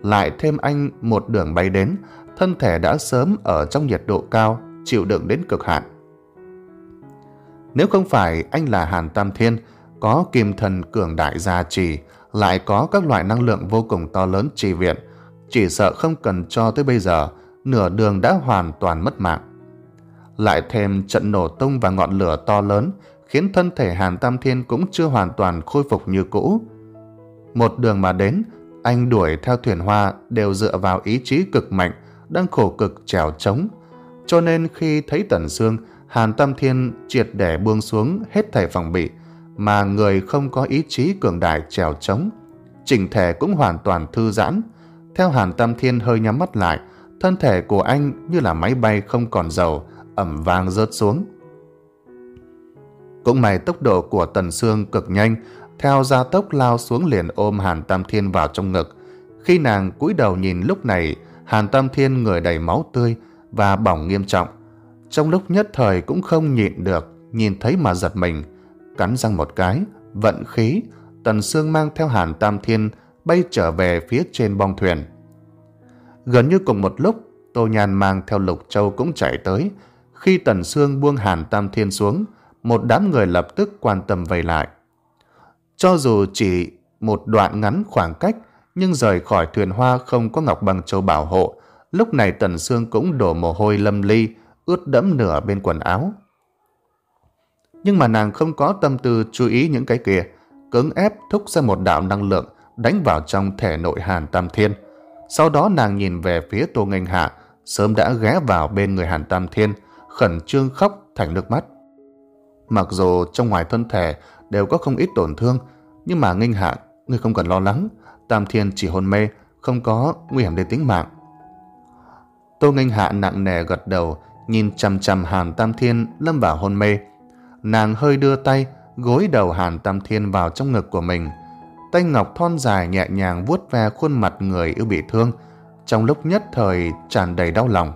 lại thêm anh một đường bay đến, thân thể đã sớm ở trong nhiệt độ cao, chịu đựng đến cực hạn. Nếu không phải anh là Hàn Tam Thiên, có kim thần cường đại gia trì, lại có các loại năng lượng vô cùng to lớn trì viện, chỉ sợ không cần cho tới bây giờ, nửa đường đã hoàn toàn mất mạng. Lại thêm trận nổ tung và ngọn lửa to lớn, khiến thân thể Hàn Tam Thiên cũng chưa hoàn toàn khôi phục như cũ. Một đường mà đến, anh đuổi theo thuyền hoa đều dựa vào ý chí cực mạnh, đang khổ cực trèo trống. Cho nên khi thấy Tần Sương, Hàn Tam Thiên triệt để buông xuống hết thảy phòng bị, mà người không có ý chí cường đại trèo trống, chỉnh thể cũng hoàn toàn thư giãn. Theo Hàn Tam Thiên hơi nhắm mắt lại, thân thể của anh như là máy bay không còn dầu, ầm vang rớt xuống. Cũng may tốc độ của Tần Sương cực nhanh, theo gia tốc lao xuống liền ôm Hàn Tam Thiên vào trong ngực. Khi nàng cúi đầu nhìn lúc này, Hàn Tam Thiên người đầy máu tươi và bỏng nghiêm trọng. Trong lúc nhất thời cũng không nhịn được, nhìn thấy mà giật mình, cắn răng một cái, vận khí, Tần Sương mang theo Hàn Tam Thiên bay trở về phía trên bong thuyền. Gần như cùng một lúc, Tô Nhan mang theo Lục Châu cũng chạy tới. Khi Tần Sương buông Hàn Tam Thiên xuống, một đám người lập tức quan tâm vây lại. Cho dù chỉ một đoạn ngắn khoảng cách, nhưng rời khỏi thuyền hoa không có Ngọc Băng Châu bảo hộ, lúc này Tần Sương cũng đổ mồ hôi lâm ly, ướt đẫm nửa bên quần áo. Nhưng mà nàng không có tâm tư chú ý những cái kia, cưỡng ép thúc ra một đạo năng lượng đánh vào trong thể nội Hàn Tam Thiên. Sau đó nàng nhìn về phía Tô Nghênh Hạ, sớm đã ghé vào bên người Hàn Tam Thiên, khẩn trương khóc thành nước mắt. Mặc dù trong ngoài thân thể đều có không ít tổn thương, nhưng mà Nghênh Hạ, ngươi không cần lo lắng, Tam Thiên chỉ hôn mê, không có nguy hiểm đến tính mạng. Tô Nghênh Hạ nặng nề gật đầu, nhìn chằm chằm Hàn Tam Thiên lâm vào hôn mê. Nàng hơi đưa tay gối đầu Hàn Tam Thiên vào trong ngực của mình, tay ngọc thon dài nhẹ nhàng vuốt ve khuôn mặt người yêu bị thương, trong lúc nhất thời tràn đầy đau lòng.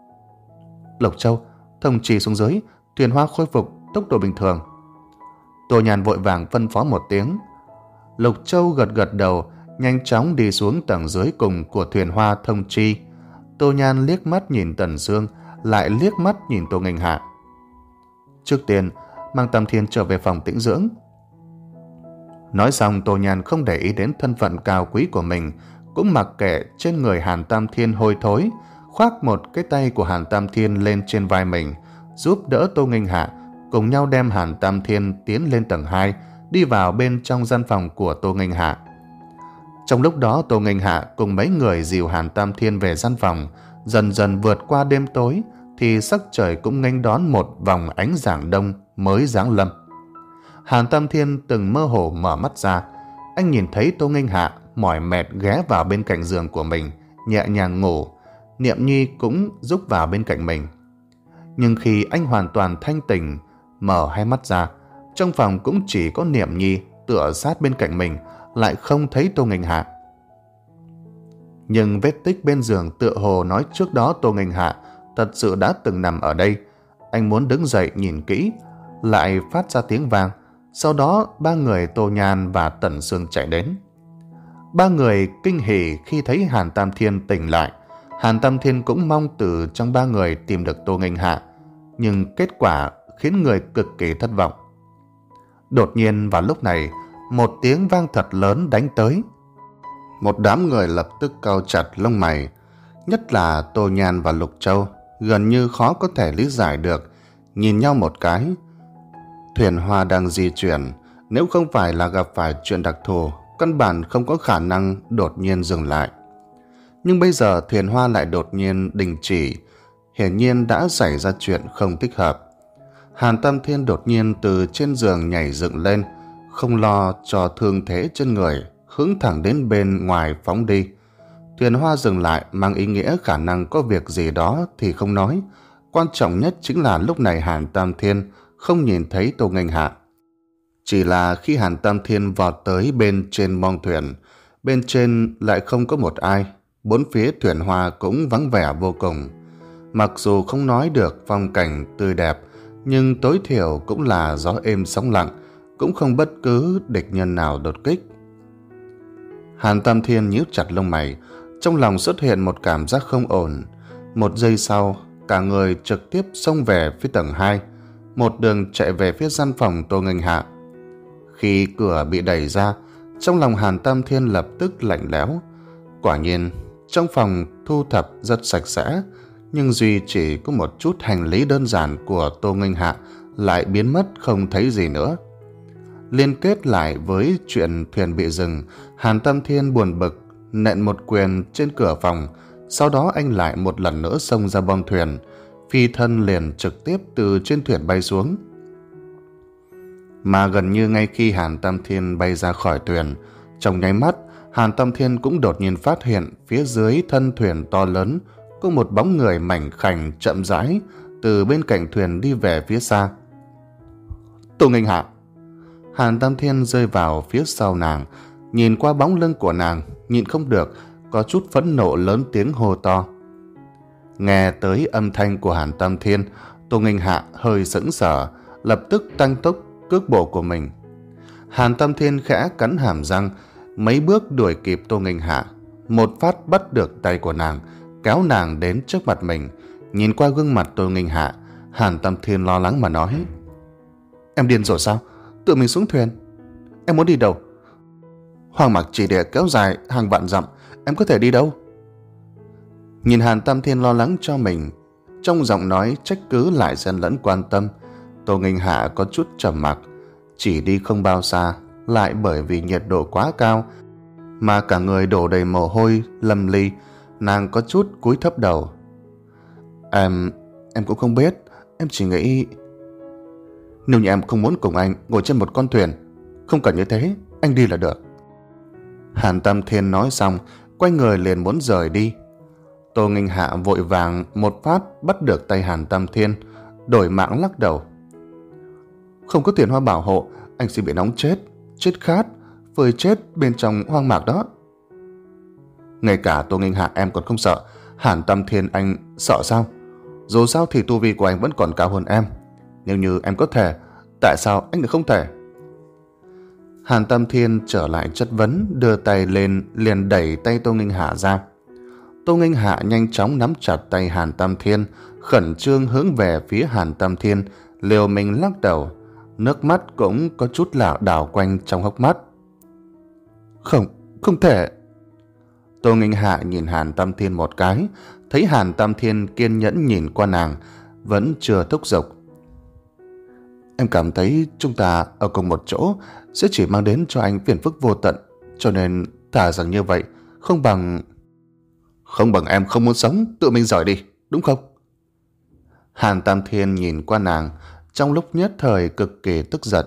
Lục Châu, thông trì xuống dưới, thuyền hoa khôi phục tốc độ bình thường. Tô Nhan vội vàng phân phó một tiếng. Lục Châu gật gật đầu, nhanh chóng đi xuống tầng dưới cùng của thuyền hoa thông chi. Tô Nhan liếc mắt nhìn Tần Sương, lại liếc mắt nhìn Tô Nghênh Hạ. Trước tiên, mang Tam Thiên trở về phòng tĩnh dưỡng. Nói xong, Tô Nhan không để ý đến thân phận cao quý của mình, cũng mặc kệ trên người Hàn Tam Thiên hôi thối, khoác một cái tay của Hàn Tam Thiên lên trên vai mình, giúp đỡ Tô Nghênh Hạ, cùng nhau đem Hàn Tam Thiên tiến lên tầng hai, đi vào bên trong gian phòng của Tô Nghênh Hạ. Trong lúc đó, Tô Nghênh Hạ cùng mấy người dìu Hàn Tam Thiên về gian phòng, dần dần vượt qua đêm tối, thì sắc trời cũng nghênh đón một vòng ánh giảng đông mới giáng lâm. Hàn Tam Thiên từng mơ hồ mở mắt ra, anh nhìn thấy Tô Nghênh Hạ mỏi mệt ghé vào bên cạnh giường của mình, nhẹ nhàng ngủ. Niệm Nhi cũng giúp vào bên cạnh mình. Nhưng khi anh hoàn toàn thanh tỉnh, mở hai mắt ra, trong phòng cũng chỉ có Niệm Nhi tựa sát bên cạnh mình, lại không thấy Tô Nghênh Hạ. Nhưng vết tích bên giường tựa hồ nói trước đó Tô Nghênh Hạ thật sự đã từng nằm ở đây. Anh muốn đứng dậy nhìn kỹ, lại phát ra tiếng vang. Sau đó ba người Tô Nhan và Tần Sương chạy đến. Ba người kinh hỉ khi thấy Hàn Tam Thiên tỉnh lại. Hàn Tam Thiên cũng mong từ trong ba người tìm được Tô Nghênh Hạ, nhưng kết quả khiến người cực kỳ thất vọng. Đột nhiên vào lúc này, một tiếng vang thật lớn đánh tới. Một đám người lập tức cau chặt lông mày, nhất là Tô Nhan và Lục Châu, gần như khó có thể lý giải được, nhìn nhau một cái. Thuyền hoa đang di chuyển, nếu không phải là gặp phải chuyện đặc thù, căn bản không có khả năng đột nhiên dừng lại. Nhưng bây giờ thuyền hoa lại đột nhiên đình chỉ, hiển nhiên đã xảy ra chuyện không thích hợp. Hàn Tam Thiên đột nhiên từ trên giường nhảy dựng lên, không lo cho thương thế trên người, hướng thẳng đến bên ngoài phóng đi. Thuyền hoa dừng lại mang ý nghĩa khả năng có việc gì đó thì không nói. Quan trọng nhất chính là lúc này Hàn Tam Thiên không nhìn thấy Tô Nghênh Hạ. Chỉ là khi Hàn Tam Thiên vọt tới bên trên bong thuyền, bên trên lại không có một ai, bốn phía thuyền hoa cũng vắng vẻ vô cùng. Mặc dù không nói được phong cảnh tươi đẹp, nhưng tối thiểu cũng là gió êm sóng lặng, cũng không bất cứ địch nhân nào đột kích. Hàn Tam Thiên nhíu chặt lông mày, Trong lòng xuất hiện một cảm giác không ổn. Một giây sau, cả người trực tiếp xông về phía tầng hai, một đường chạy về phía gian phòng Tô Nghênh Hạ. Khi cửa bị đẩy ra, trong lòng Hàn Tam Thiên lập tức lạnh lẽo. Quả nhiên, trong phòng thu thập rất sạch sẽ, nhưng duy chỉ có một chút hành lý đơn giản của Tô Nghênh Hạ lại biến mất không thấy gì nữa. Liên kết lại với chuyện thuyền bị dừng, Hàn Tam Thiên buồn bực nện một quyền trên cửa phòng. Sau đó anh lại một lần nữa xông ra bong thuyền, phi thân liền trực tiếp từ trên thuyền bay xuống. Mà gần như ngay khi Hàn Tam Thiên bay ra khỏi thuyền, trong nháy mắt, Hàn Tam Thiên cũng đột nhiên phát hiện phía dưới thân thuyền to lớn có một bóng người mảnh khảnh chậm rãi từ bên cạnh thuyền đi về phía xa. Tô Nghênh Hạ. Hàn Tam Thiên rơi vào phía sau nàng, nhìn qua bóng lưng của nàng, nhịn không được có chút phẫn nộ lớn tiếng hô to. Nghe tới âm thanh của Hàn Tam Thiên, Tô Nghênh Hạ hơi sững sờ, lập tức tăng tốc cước bộ của mình. Hàn Tam Thiên khẽ cắn hàm răng, mấy bước đuổi kịp Tô Nghênh Hạ, một phát bắt được tay của nàng, kéo nàng đến trước mặt mình. Nhìn qua gương mặt Tô Nghênh Hạ, Hàn Tam Thiên lo lắng mà nói: Em điên rồi sao? Tự mình xuống thuyền. Em muốn đi đâu? Hoang mạc chỉ địa kéo dài hàng vạn dặm, em có thể đi đâu? Nhìn Hàn Tam Thiên lo lắng cho mình, trong giọng nói trách cứ lại xen lẫn quan tâm, Tô Nghênh Hạ có chút trầm mặc. Chỉ đi không bao xa, lại bởi vì nhiệt độ quá cao mà cả người đổ đầy mồ hôi lâm ly, nàng có chút cúi thấp đầu. Em, em cũng không biết, em chỉ nghĩ nếu như em không muốn cùng anh ngồi trên một con thuyền, không cần như thế, anh đi là được. Hàn Tam Thiên nói xong, quay người liền muốn rời đi. Tô Nghênh Hạ vội vàng một phát bắt được tay Hàn Tam Thiên, đổi mạng lắc đầu. Không có tiền hoa bảo hộ, anh sẽ bị nóng chết, chết khát, phơi chết bên trong hoang mạc đó. Ngay cả Tô Nghênh Hạ em còn không sợ, Hàn Tam Thiên anh sợ sao? Dù sao thì tu vi của anh vẫn còn cao hơn em. Nếu như em có thể, tại sao anh lại không thể? Hàn Tam Thiên trở lại chất vấn, đưa tay lên liền đẩy tay Tô Nghênh Hạ ra. Tô Nghênh Hạ nhanh chóng nắm chặt tay Hàn Tam Thiên, khẩn trương hướng về phía Hàn Tam Thiên, liều mình lắc đầu, nước mắt cũng có chút lảo đảo quanh trong hốc mắt. Không, không thể. Tô Nghênh Hạ nhìn Hàn Tam Thiên một cái, thấy Hàn Tam Thiên kiên nhẫn nhìn qua nàng, vẫn chưa thúc giục. Em cảm thấy chúng ta ở cùng một chỗ sẽ chỉ mang đến cho anh phiền phức vô tận, cho nên thà rằng như vậy, không bằng... Không bằng em không muốn sống, tự mình rời đi, đúng không? Hàn Tam Thiên nhìn qua nàng, trong lúc nhất thời cực kỳ tức giận.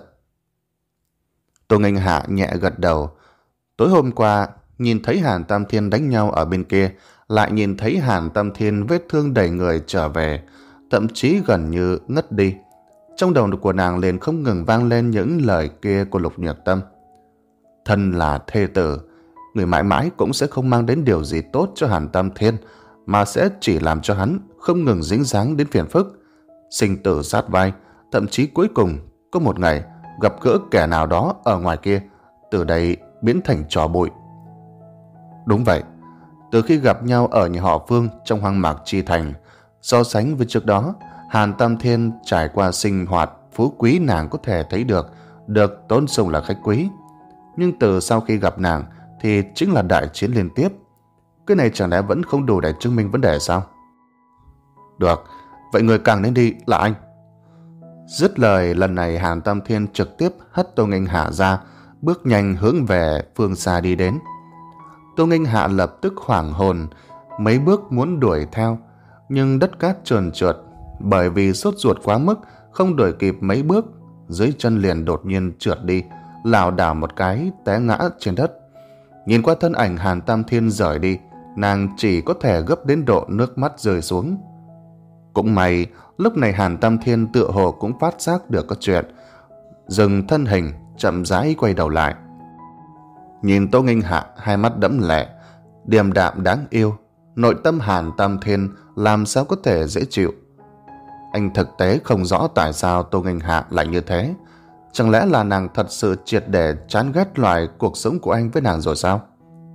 Tô Nghênh Hạ nhẹ gật đầu. Tối hôm qua, nhìn thấy Hàn Tam Thiên đánh nhau ở bên kia, lại nhìn thấy Hàn Tam Thiên vết thương đầy người trở về, thậm chí gần như ngất đi. Trong đầu của nàng liền không ngừng vang lên những lời kia của Lục Nhược Tâm. Thân là thê tử, người mãi mãi cũng sẽ không mang đến điều gì tốt cho Hàn Tam Thiên, mà sẽ chỉ làm cho hắn không ngừng dính dáng đến phiền phức, sinh tử sát vai, thậm chí cuối cùng có một ngày gặp gỡ kẻ nào đó ở ngoài kia, từ đây biến thành trò bụi. Đúng vậy, từ khi gặp nhau ở nhà họ Vương trong hoang mạc Chi Thành, so sánh với trước đó, Hàn Tam Thiên trải qua sinh hoạt phú quý nàng có thể thấy được, được tôn sùng là khách quý. Nhưng từ sau khi gặp nàng thì chính là đại chiến liên tiếp. Cái này chẳng lẽ vẫn không đủ để chứng minh vấn đề sao? Được, vậy người càng nên đi là anh. Dứt lời, lần này Hàn Tam Thiên trực tiếp hất Tô Nghênh Hạ ra, bước nhanh hướng về phương xa đi đến. Tô Nghênh Hạ lập tức hoảng hồn, mấy bước muốn đuổi theo, nhưng đất cát trơn trượt, bởi vì sốt ruột quá mức, không đuổi kịp mấy bước, dưới chân liền đột nhiên trượt đi, lảo đảo một cái té ngã trên đất. Nhìn qua thân ảnh Hàn Tam Thiên rời đi, nàng chỉ có thể gấp đến độ nước mắt rơi xuống. Cũng may, lúc này Hàn Tam Thiên tựa hồ cũng phát giác được có chuyện, dừng thân hình, chậm rãi quay đầu lại. Nhìn Tô Nghênh Hạ hai mắt đẫm lệ, điềm đạm đáng yêu, nội tâm Hàn Tam Thiên làm sao có thể dễ chịu. Anh thực tế không rõ tại sao Tô Nghênh Hạ lại như thế. Chẳng lẽ là nàng thật sự triệt để chán ghét loại cuộc sống của anh với nàng rồi sao?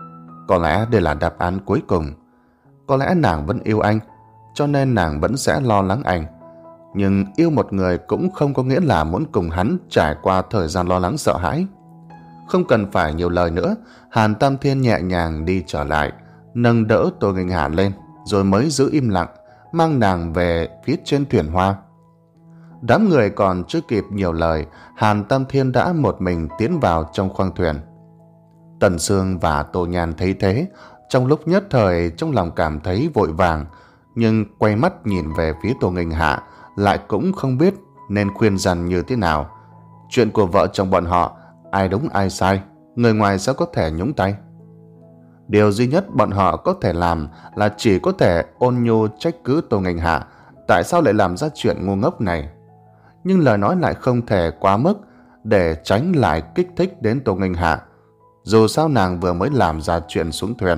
Có lẽ đây là đáp án cuối cùng. Có lẽ nàng vẫn yêu anh, cho nên nàng vẫn sẽ lo lắng anh. Nhưng yêu một người cũng không có nghĩa là muốn cùng hắn trải qua thời gian lo lắng sợ hãi. Không cần phải nhiều lời nữa, Hàn Tam Thiên nhẹ nhàng đi trở lại, nâng đỡ Tô Nghênh Hạ lên, rồi mới giữ im lặng, mang nàng về phía trên thuyền hoa. Đám người còn chưa kịp nhiều lời, Hàn Tam Thiên đã một mình tiến vào trong khoang thuyền. Tần Sương và Tô Nhan thấy thế, trong lúc nhất thời trong lòng cảm thấy vội vàng, nhưng quay mắt nhìn về phía Tô Nghênh Hạ, lại cũng không biết nên khuyên răn như thế nào. Chuyện của vợ chồng bọn họ, ai đúng ai sai, người ngoài sao có thể nhúng tay. Điều duy nhất bọn họ có thể làm là chỉ có thể ôn nhu trách cứ Tô Nghênh Hạ tại sao lại làm ra chuyện ngu ngốc này. Nhưng lời nói lại không thể quá mức, để tránh lại kích thích đến Tô Nghênh Hạ, dù sao nàng vừa mới làm ra chuyện xuống thuyền.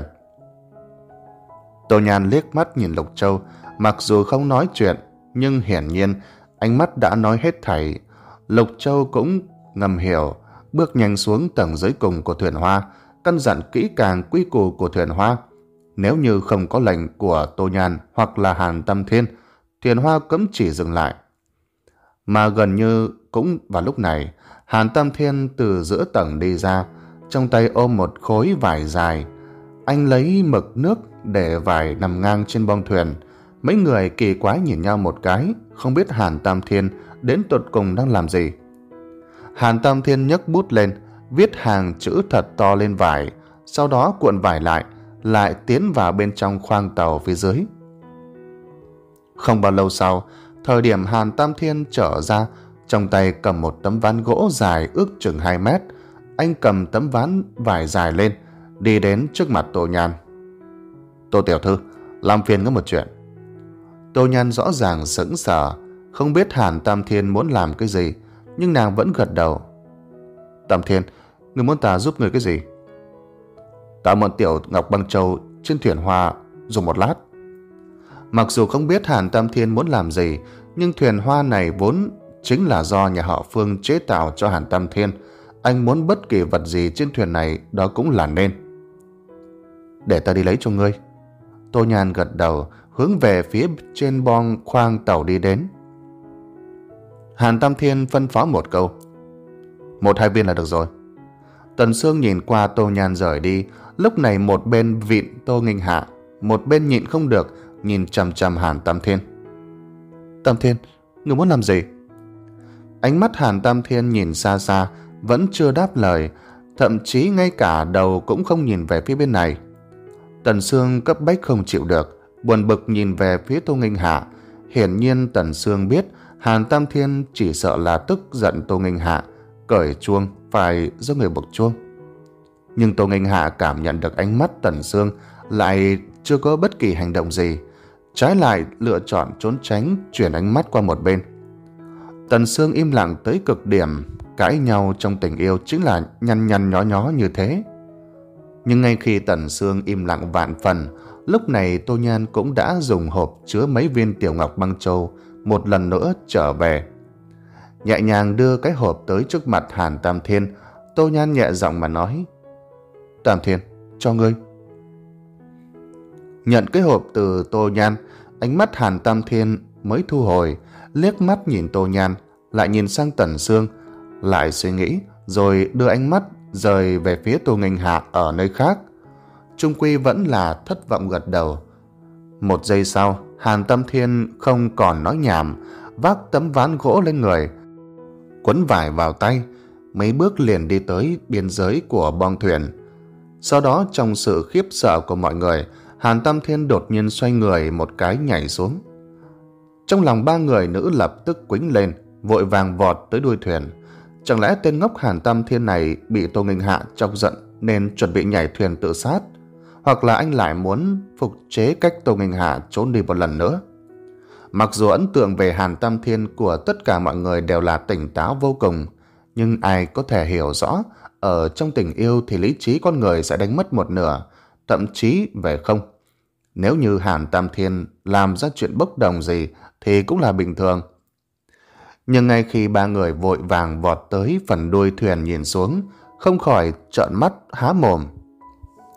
Tô Nhan liếc mắt nhìn Lục Châu, mặc dù không nói chuyện, nhưng hiển nhiên ánh mắt đã nói hết thảy. Lục Châu cũng ngầm hiểu, bước nhanh xuống tầng dưới cùng của thuyền hoa, căn dặn kỹ càng quy củ của thuyền hoa. Nếu như không có lệnh của Tô Nhan hoặc là Hàn Tam Thiên, thuyền hoa cấm chỉ dừng lại. Mà gần như cũng vào lúc này, Hàn Tam Thiên từ giữa tầng đi ra, trong tay ôm một khối vải dài. Anh lấy mực nước để vải nằm ngang trên bong thuyền. Mấy người kỳ quái nhìn nhau một cái, không biết Hàn Tam Thiên đến tột cùng đang làm gì. Hàn Tam Thiên nhấc bút lên, viết hàng chữ thật to lên vải, sau đó cuộn vải lại, lại tiến vào bên trong khoang tàu phía dưới. Không bao lâu sau, thời điểm Hàn Tam Thiên trở ra, trong tay cầm một tấm ván gỗ dài ước chừng hai mét. Anh cầm tấm ván vải dài lên, đi đến trước mặt Tô Nhan. Tô tiểu thư, làm phiền có một chuyện. Tô Nhan rõ ràng sững sờ, không biết Hàn Tam Thiên muốn làm cái gì, nhưng nàng vẫn gật đầu. Tam Thiên, người muốn ta giúp người cái gì? Ta mượn tiểu ngọc băng châu trên thuyền hoa dùng một lát. Mặc dù không biết Hàn Tam Thiên muốn làm gì, nhưng thuyền hoa này vốn chính là do nhà họ Phương chế tạo cho Hàn Tam Thiên. Anh muốn bất kỳ vật gì trên thuyền này, đó cũng là nên. Để ta đi lấy cho ngươi. Tô Nhan gật đầu, hướng về phía trên bong khoang tàu đi đến. Hàn Tam Thiên phân phó một câu. Một hai viên là được rồi. Tần Sương nhìn qua Tô Nhan rời đi, lúc này một bên vịn Tô Nghênh Hạ, một bên nhịn không được, nhìn chằm chằm Hàn Tam Thiên. Tam Thiên, người muốn làm gì? Ánh mắt Hàn Tam Thiên nhìn xa xa, vẫn chưa đáp lời, thậm chí ngay cả đầu cũng không nhìn về phía bên này. Tần Sương cấp bách không chịu được, buồn bực nhìn về phía Tô Nghênh Hạ. Hiển nhiên Tần Sương biết Hàn Tam Thiên chỉ sợ là tức giận Tô Nghênh Hạ, cởi chuông phải do người buộc chuông. Nhưng Tô Nghênh Hạ cảm nhận được ánh mắt Tần Sương, lại chưa có bất kỳ hành động gì, trái lại lựa chọn trốn tránh, chuyển ánh mắt qua một bên. Tần Sương im lặng tới cực điểm, cãi nhau trong tình yêu chính là nhăn nhăn nhó nhó như thế. Nhưng ngay khi Tần Sương im lặng vạn phần, lúc này Tô Nhan cũng đã dùng hộp chứa mấy viên tiểu ngọc băng châu một lần nữa trở về. Nhẹ nhàng đưa cái hộp tới trước mặt Hàn Tam Thiên, Tô Nhan nhẹ giọng mà nói. Tam Thiên, cho ngươi. Nhận cái hộp từ Tô Nhan, ánh mắt Hàn Tam Thiên mới thu hồi, liếc mắt nhìn Tô Nhan, lại nhìn sang Tần Sương, lại suy nghĩ, rồi đưa ánh mắt rời về phía Tô Nghênh Hạ ở nơi khác. Trung quy vẫn là thất vọng gật đầu. Một giây sau, Hàn Tam Thiên không còn nói nhảm, vác tấm ván gỗ lên người, quấn vải vào tay, mấy bước liền đi tới biên giới của bong thuyền. Sau đó trong sự khiếp sợ của mọi người, Hàn Tam Thiên đột nhiên xoay người một cái nhảy xuống. Trong lòng ba người nữ lập tức quĩnh lên, vội vàng vọt tới đuôi thuyền. Chẳng lẽ tên ngốc Hàn Tam Thiên này bị Tô Nghênh Hạ chọc giận nên chuẩn bị nhảy thuyền tự sát, hoặc là anh lại muốn phục chế cách Tô Nghênh Hạ trốn đi một lần nữa? Mặc dù ấn tượng về Hàn Tam Thiên của tất cả mọi người đều là tỉnh táo vô cùng, nhưng ai có thể hiểu rõ ở trong tình yêu thì lý trí con người sẽ đánh mất một nửa, thậm chí về không. Nếu như Hàn Tam Thiên làm ra chuyện bốc đồng gì thì cũng là bình thường. Nhưng ngay khi ba người vội vàng vọt tới phần đuôi thuyền nhìn xuống, không khỏi trợn mắt há mồm.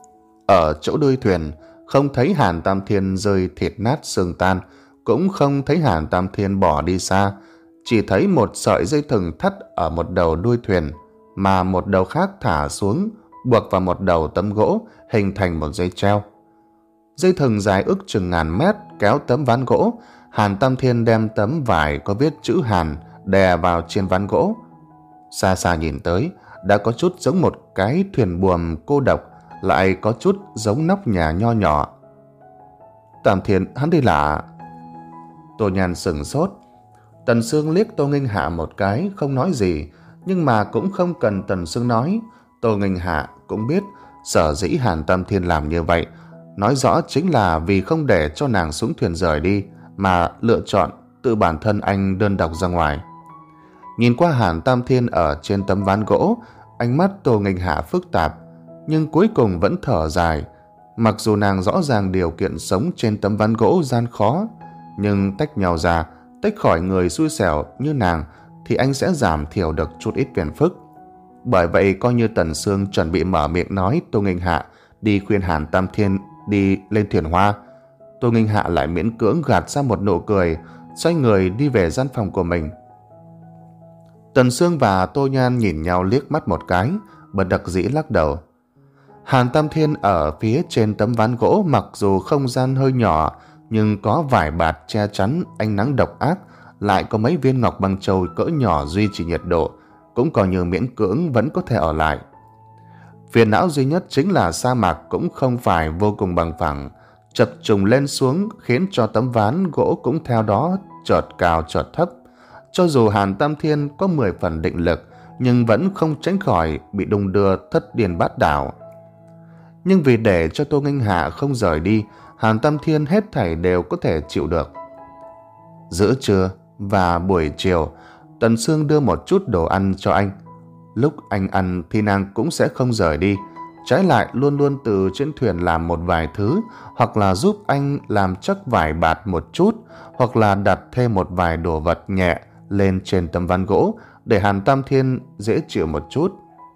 Ở chỗ đuôi thuyền, không thấy Hàn Tam Thiên rơi thịt nát xương tan, cũng không thấy Hàn Tam Thiên bỏ đi xa, chỉ thấy một sợi dây thừng thắt ở một đầu đuôi thuyền, mà một đầu khác thả xuống, buộc vào một đầu tấm gỗ, hình thành một dây treo. Dây thừng dài ước chừng ngàn mét kéo tấm ván gỗ. Hàn Tam Thiên đem tấm vải có viết chữ Hàn đè vào trên ván gỗ. Xa xa nhìn tới, đã có chút giống một cái thuyền buồm cô độc, lại có chút giống nóc nhà nho nhỏ. Tam Thiên hắn đi lạ. Tô Nhan sửng sốt. Tần Sương liếc Tô Nghênh Hạ một cái, không nói gì, nhưng mà cũng không cần Tần Sương nói. Tô Nghênh Hạ cũng biết sở dĩ Hàn Tam Thiên làm như vậy, nói rõ chính là vì không để cho nàng xuống thuyền rời đi, mà lựa chọn tự bản thân anh đơn độc ra ngoài. Nhìn qua Hàn Tam Thiên ở trên tấm ván gỗ, ánh mắt Tô Nghênh Hạ phức tạp, nhưng cuối cùng vẫn thở dài. Mặc dù nàng rõ ràng điều kiện sống trên tấm ván gỗ gian khó, nhưng tách nhau ra, tách khỏi người xui xẻo như nàng, thì anh sẽ giảm thiểu được chút ít phiền phức. Bởi vậy coi như Tần Sương chuẩn bị mở miệng nói Tô Nghênh Hạ đi khuyên Hàn Tam Thiên đi lên thuyền hoa, Tô Nghênh Hạ lại miễn cưỡng gạt ra một nụ cười, xoay người đi về gian phòng của mình. Tần Sương và Tô Nhan nhìn nhau liếc mắt một cái, bất đắc dĩ lắc đầu. Hàn Tam Thiên ở phía trên tấm ván gỗ, mặc dù không gian hơi nhỏ, nhưng có vải bạt che chắn ánh nắng độc ác, lại có mấy viên ngọc băng châu cỡ nhỏ duy trì nhiệt độ, cũng coi như miễn cưỡng vẫn có thể ở lại. Phiền não duy nhất chính là sa mạc cũng không phải vô cùng bằng phẳng, chập trùng lên xuống khiến cho tấm ván gỗ cũng theo đó chợt cao chợt thấp. Cho dù Hàn Tam Thiên có mười phần định lực, nhưng vẫn không tránh khỏi bị đung đưa thất điên bát đảo. Nhưng vì để cho Tô Nghênh Hạ không rời đi, Hàn Tam Thiên hết thảy đều có thể chịu được. Giữa trưa và buổi chiều, Tần Sương đưa một chút đồ ăn cho anh. Lúc anh ăn thì nàng cũng sẽ không rời đi, trái lại luôn luôn từ trên thuyền làm một vài thứ, hoặc là giúp anh làm chắc vải bạt một chút, hoặc là đặt thêm một vài đồ vật nhẹ lên trên tấm ván gỗ để Hàn Tam Thiên dễ chịu một chút.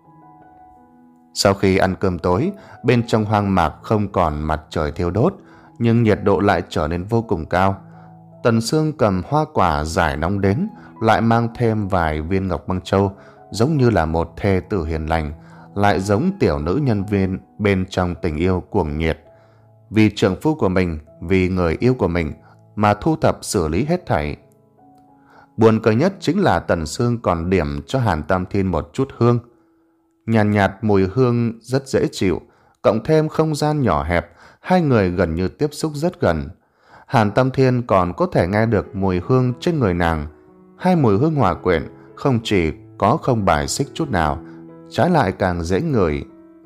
Sau khi ăn cơm tối, bên trong hoang mạc không còn mặt trời thiêu đốt, nhưng nhiệt độ lại trở nên vô cùng cao. Tần Sương cầm hoa quả giải nóng đến, lại mang thêm vài viên ngọc băng châu, giống như là một thê tử hiền lành, lại giống tiểu nữ nhân viên bên trong tình yêu cuồng nhiệt. Vì trượng phu của mình, vì người yêu của mình mà thu thập xử lý hết thảy. Buồn cười nhất chính là Tần Sương còn điểm cho Hàn Tam Thiên một chút hương. Nhàn nhạt, nhạt mùi hương rất dễ chịu, cộng thêm không gian nhỏ hẹp, hai người gần như tiếp xúc rất gần. Hàn Tam Thiên còn có thể nghe được mùi hương trên người nàng. Hai mùi hương hòa quyện, không chỉ có không bài xích chút nào, trái lại càng dễ ngửi.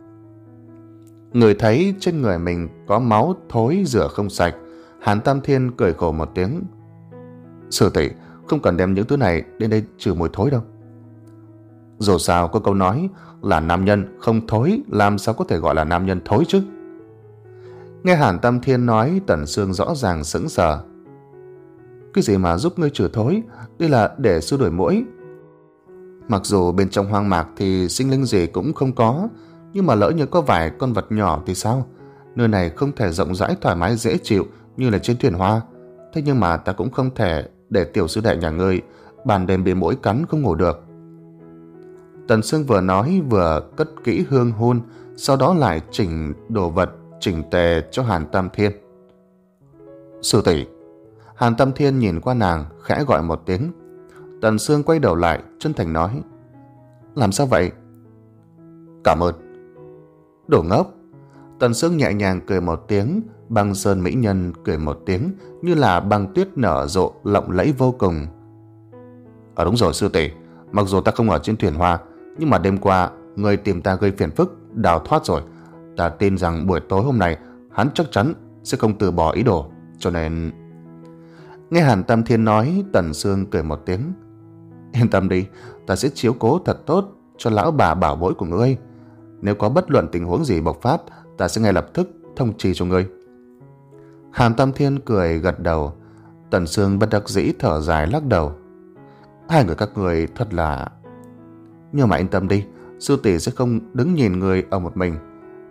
Người thấy trên người mình có máu thối rửa không sạch, Hàn Tam Thiên cười khổ một tiếng. Sư tỷ, không cần đem những thứ này đến đây trừ mùi thối đâu. Dù sao có câu nói là nam nhân không thối, làm sao có thể gọi là nam nhân thối chứ? Nghe Hàn Tam Thiên nói, Tần Sương rõ ràng sững sờ. Cái gì mà giúp ngươi trừ thối? Đây là để xua đuổi muỗi. Mặc dù bên trong hoang mạc thì sinh linh gì cũng không có, nhưng mà lỡ như có vài con vật nhỏ thì sao? Nơi này không thể rộng rãi thoải mái dễ chịu như là trên thuyền hoa. Thế nhưng mà ta cũng không thể để tiểu sư đệ nhà ngươi ban đêm bị muỗi cắn không ngủ được. Tần Sương vừa nói vừa cất kỹ hương hun, sau đó lại chỉnh đồ vật chỉnh tề cho Hàn Tam Thiên. Sư tỷ. Hàn Tam Thiên nhìn qua nàng, khẽ gọi một tiếng. Tần Sương quay đầu lại, chân thành nói. Làm sao vậy? Cảm ơn. Đồ ngốc. Tần Sương nhẹ nhàng cười một tiếng, Băng Sơn mỹ nhân cười một tiếng, như là băng tuyết nở rộ lộng lẫy vô cùng. Ờ đúng rồi sư tỷ, mặc dù ta không ở trên thuyền hoa, nhưng mà đêm qua người tìm ta gây phiền phức, đào thoát rồi. Ta tin rằng buổi tối hôm nay hắn chắc chắn sẽ không từ bỏ ý đồ, cho nên... Nghe Hàn Tam Thiên nói, Tần Sương cười một tiếng. Yên tâm đi, ta sẽ chiếu cố thật tốt cho lão bà bảo bối của ngươi. Nếu có bất luận tình huống gì bộc phát, ta sẽ ngay lập tức thông trì cho ngươi. Hàn Tam Thiên cười gật đầu. Tần Sương bất đắc dĩ thở dài lắc đầu. Hai người các người thật là... Nhưng mà yên tâm đi, sư tỷ sẽ không đứng nhìn người ở một mình.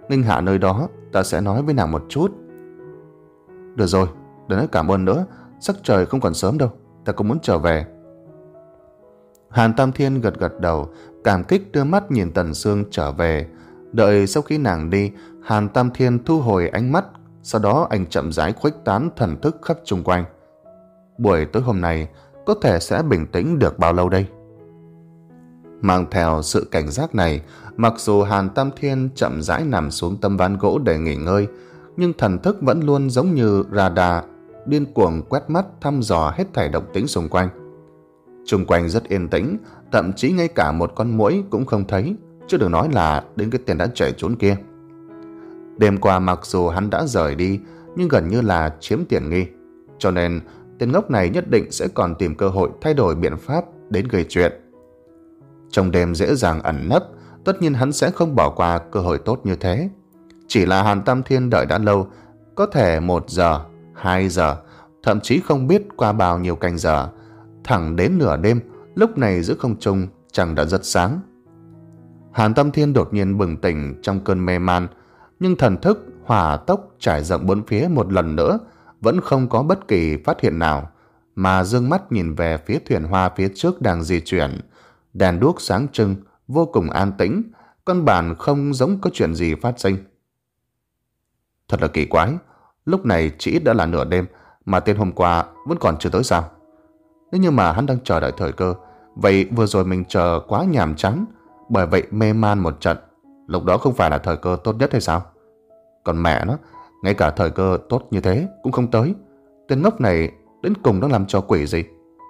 Nghinh Hạ nơi đó, ta sẽ nói với nàng một chút. Được rồi, đừng nói cảm ơn nữa, sắc trời không còn sớm đâu, ta cũng muốn trở về. Hàn Tam Thiên gật gật đầu, cảm kích đưa mắt nhìn Tần Sương trở về. Đợi sau khi nàng đi, Hàn Tam Thiên thu hồi ánh mắt, sau đó anh chậm rãi khuếch tán thần thức khắp chung quanh. Buổi tối hôm nay có thể sẽ bình tĩnh được bao lâu đây? Mang theo sự cảnh giác này, mặc dù Hàn Tam Thiên chậm rãi nằm xuống tấm ván gỗ để nghỉ ngơi, nhưng thần thức vẫn luôn giống như radar, điên cuồng quét mắt thăm dò hết thảy động tĩnh xung quanh. Xung quanh rất yên tĩnh, thậm chí ngay cả một con muỗi cũng không thấy, chứ đừng nói là đến cái tên đã chạy trốn kia. Đêm qua mặc dù hắn đã rời đi, nhưng gần như là chiếm tiện nghi, cho nên tên ngốc này nhất định sẽ còn tìm cơ hội thay đổi biện pháp đến gây chuyện. Trong đêm dễ dàng ẩn nấp, tất nhiên hắn sẽ không bỏ qua cơ hội tốt như thế. Chỉ là Hàn Tam Thiên đợi đã lâu, có thể một giờ, hai giờ, thậm chí không biết qua bao nhiêu canh giờ, thẳng đến nửa đêm, lúc này giữa không trung trăng đã rất sáng. Hàn Tam Thiên đột nhiên bừng tỉnh trong cơn mê man, nhưng thần thức hỏa tốc trải rộng bốn phía một lần nữa, vẫn không có bất kỳ phát hiện nào, mà dương mắt nhìn về phía thuyền hoa phía trước đang di chuyển. Đèn đuốc sáng trưng, vô cùng an tĩnh, căn bản không giống có chuyện gì phát sinh. Thật là kỳ quái, lúc này chỉ ít đã là nửa đêm, mà tên hôm qua vẫn còn chưa tới sao? Nếu như mà hắn đang chờ đợi thời cơ, vậy vừa rồi mình chờ quá nhàm chán, bởi vậy mê man một trận, lúc đó không phải là thời cơ tốt nhất hay sao? Còn mẹ nó, ngay cả thời cơ tốt như thế cũng không tới. Tên ngốc này đến cùng đang làm cho quỷ gì?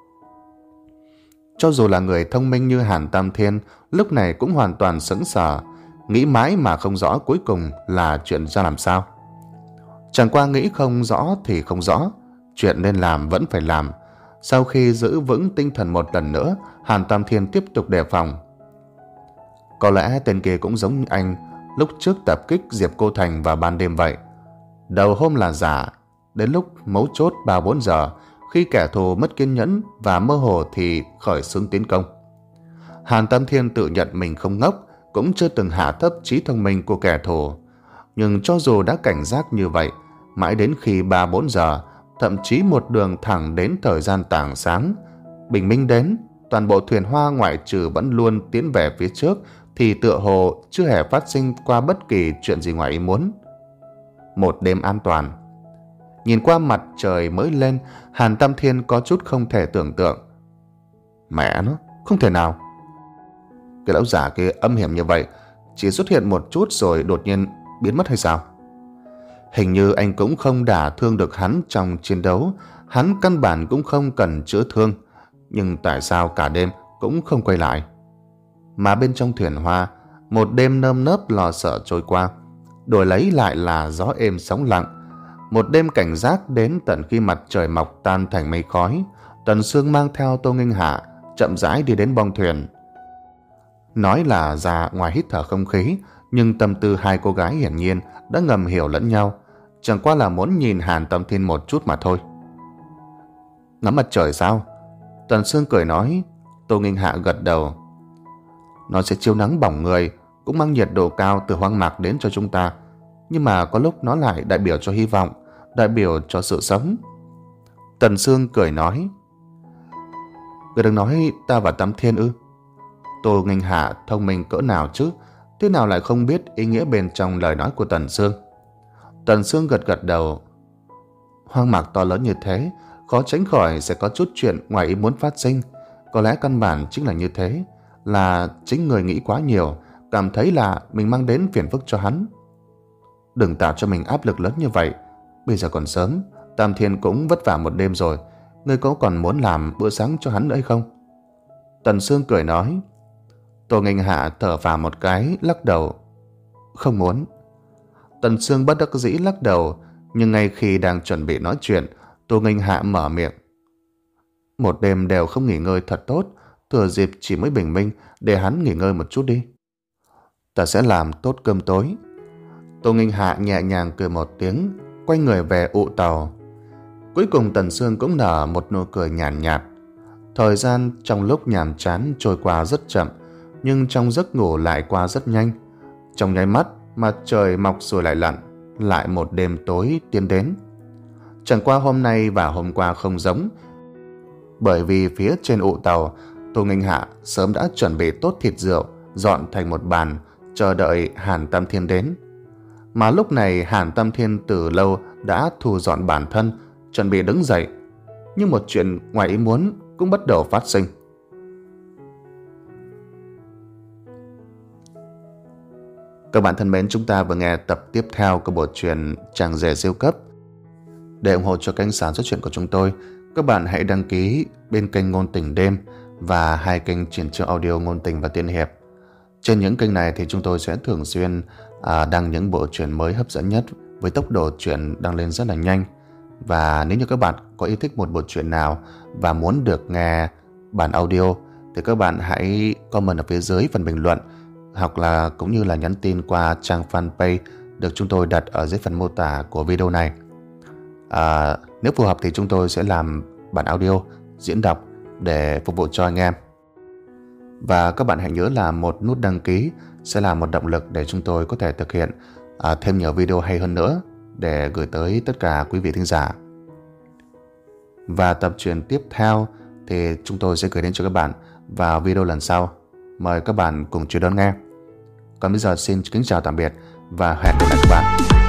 Cho dù là người thông minh như Hàn Tam Thiên, lúc này cũng hoàn toàn sững sờ, nghĩ mãi mà không rõ cuối cùng là chuyện ra làm sao. Chẳng qua nghĩ không rõ thì không rõ, chuyện nên làm vẫn phải làm. Sau khi giữ vững tinh thần một lần nữa, Hàn Tam Thiên tiếp tục đề phòng. Có lẽ tên kia cũng giống như anh lúc trước tập kích Diệp Cô Thành vào ban đêm vậy. Đầu hôm là giả, đến lúc mấu chốt ba bốn giờ, khi kẻ thù mất kiên nhẫn và mơ hồ thì khởi xướng tiến công. Hàn Tam Thiên tự nhận mình không ngốc, cũng chưa từng hạ thấp trí thông minh của kẻ thù. Nhưng cho dù đã cảnh giác như vậy, mãi đến khi ba bốn giờ, thậm chí một đường thẳng đến thời gian tảng sáng, bình minh đến, toàn bộ thuyền hoa ngoại trừ vẫn luôn tiến về phía trước, thì tựa hồ chưa hề phát sinh qua bất kỳ chuyện gì ngoài ý muốn. Một đêm an toàn. Nhìn qua mặt trời mới lên, Hàn Tam Thiên có chút không thể tưởng tượng. Mẹ nó, không thể nào. Cái lão giả kia âm hiểm như vậy, chỉ xuất hiện một chút rồi đột nhiên biến mất hay sao? Hình như anh cũng không đả thương được hắn trong chiến đấu, hắn căn bản cũng không cần chữa thương, nhưng tại sao cả đêm cũng không quay lại? Mà bên trong thuyền hoa, một đêm nơm nớp lo sợ trôi qua, đổi lấy lại là gió êm sóng lặng. Một đêm cảnh giác đến tận khi mặt trời mọc tan thành mây khói, Tần Sương mang theo Tô Nghênh Hạ chậm rãi đi đến bong thuyền. Nói là ra ngoài hít thở không khí, nhưng tâm tư hai cô gái hiển nhiên đã ngầm hiểu lẫn nhau, chẳng qua là muốn nhìn Hàn Tam Thiên một chút mà thôi. Ngắm mặt trời sao? Tần Sương cười nói. Tô Nghênh Hạ gật đầu. Nó sẽ chiếu nắng bỏng người, cũng mang nhiệt độ cao từ hoang mạc đến cho chúng ta, nhưng mà có lúc nó lại đại biểu cho hy vọng, đại biểu cho sự sống. Tần Sương cười nói. Người đừng nói ta và Tam Thiên ư? Tô Nghênh Hạ thông minh cỡ nào chứ, thế nào lại không biết ý nghĩa bên trong lời nói của Tần Sương? Tần Sương gật gật đầu. Hoang mạc to lớn như thế, khó tránh khỏi sẽ có chút chuyện ngoài ý muốn phát sinh. Có lẽ căn bản chính là như thế, là chính người nghĩ quá nhiều, cảm thấy là mình mang đến phiền phức cho hắn. Đừng tạo cho mình áp lực lớn như vậy. Bây giờ còn sớm, Tam Thiên cũng vất vả một đêm rồi, ngươi có còn muốn làm bữa sáng cho hắn nữa hay không? Tần Sương cười nói. Tô Nghênh Hạ thở phào một cái, lắc đầu. Không muốn. Tần Sương bất đắc dĩ lắc đầu, nhưng ngay khi đang chuẩn bị nói chuyện, Tô Nghênh Hạ mở miệng. Một đêm đều không nghỉ ngơi thật tốt, thừa dịp chỉ mới bình minh để hắn nghỉ ngơi một chút đi. Ta sẽ làm tốt cơm tối. Tô Nghênh Hạ nhẹ nhàng cười một tiếng, quay người về ụ tàu. Cuối cùng Tần Sương cũng nở một nụ cười nhàn nhạt, nhạt. Thời gian trong lúc nhàm chán trôi qua rất chậm, nhưng trong giấc ngủ lại qua rất nhanh. Trong nháy mắt, Mặt trời mọc rồi lại lặn, lại một đêm tối tiến đến. Chẳng qua hôm nay và hôm qua không giống, bởi vì phía trên ụ tàu, Tô Nghênh Hạ sớm đã chuẩn bị tốt thịt rượu, dọn thành một bàn, chờ đợi Hàn Tam Thiên đến. Mà lúc này Hàn Tam Thiên từ lâu đã thu dọn bản thân, chuẩn bị đứng dậy. Nhưng một chuyện ngoài ý muốn cũng bắt đầu phát sinh. Các bạn thân mến, chúng ta vừa nghe tập tiếp theo của bộ truyện Chàng Rể Siêu Cấp. Để ủng hộ cho kênh sản xuất truyện của chúng tôi, các bạn hãy đăng ký bên kênh Ngôn Tình Đêm và hai kênh Triển Chiêu Audio Ngôn Tình và Tiên Hiệp. Trên những kênh này thì chúng tôi sẽ thường xuyên à, đăng những bộ truyện mới hấp dẫn nhất với tốc độ truyện đăng lên rất là nhanh. Và nếu như các bạn có yêu thích một bộ truyện nào và muốn được nghe bản audio thì các bạn hãy comment ở phía dưới phần bình luận, hoặc là cũng như là nhắn tin qua trang fanpage được chúng tôi đặt ở dưới phần mô tả của video này. À, nếu phù hợp thì chúng tôi sẽ làm bản audio diễn đọc để phục vụ cho anh em. Và các bạn hãy nhớ là một nút đăng ký sẽ là một động lực để chúng tôi có thể thực hiện à, thêm nhiều video hay hơn nữa để gửi tới tất cả quý vị thính giả. Và tập truyện tiếp theo thì chúng tôi sẽ gửi đến cho các bạn vào video lần sau. Mời các bạn cùng chú đón nghe. Còn bây giờ xin kính chào tạm biệt và hẹn gặp lại các bạn.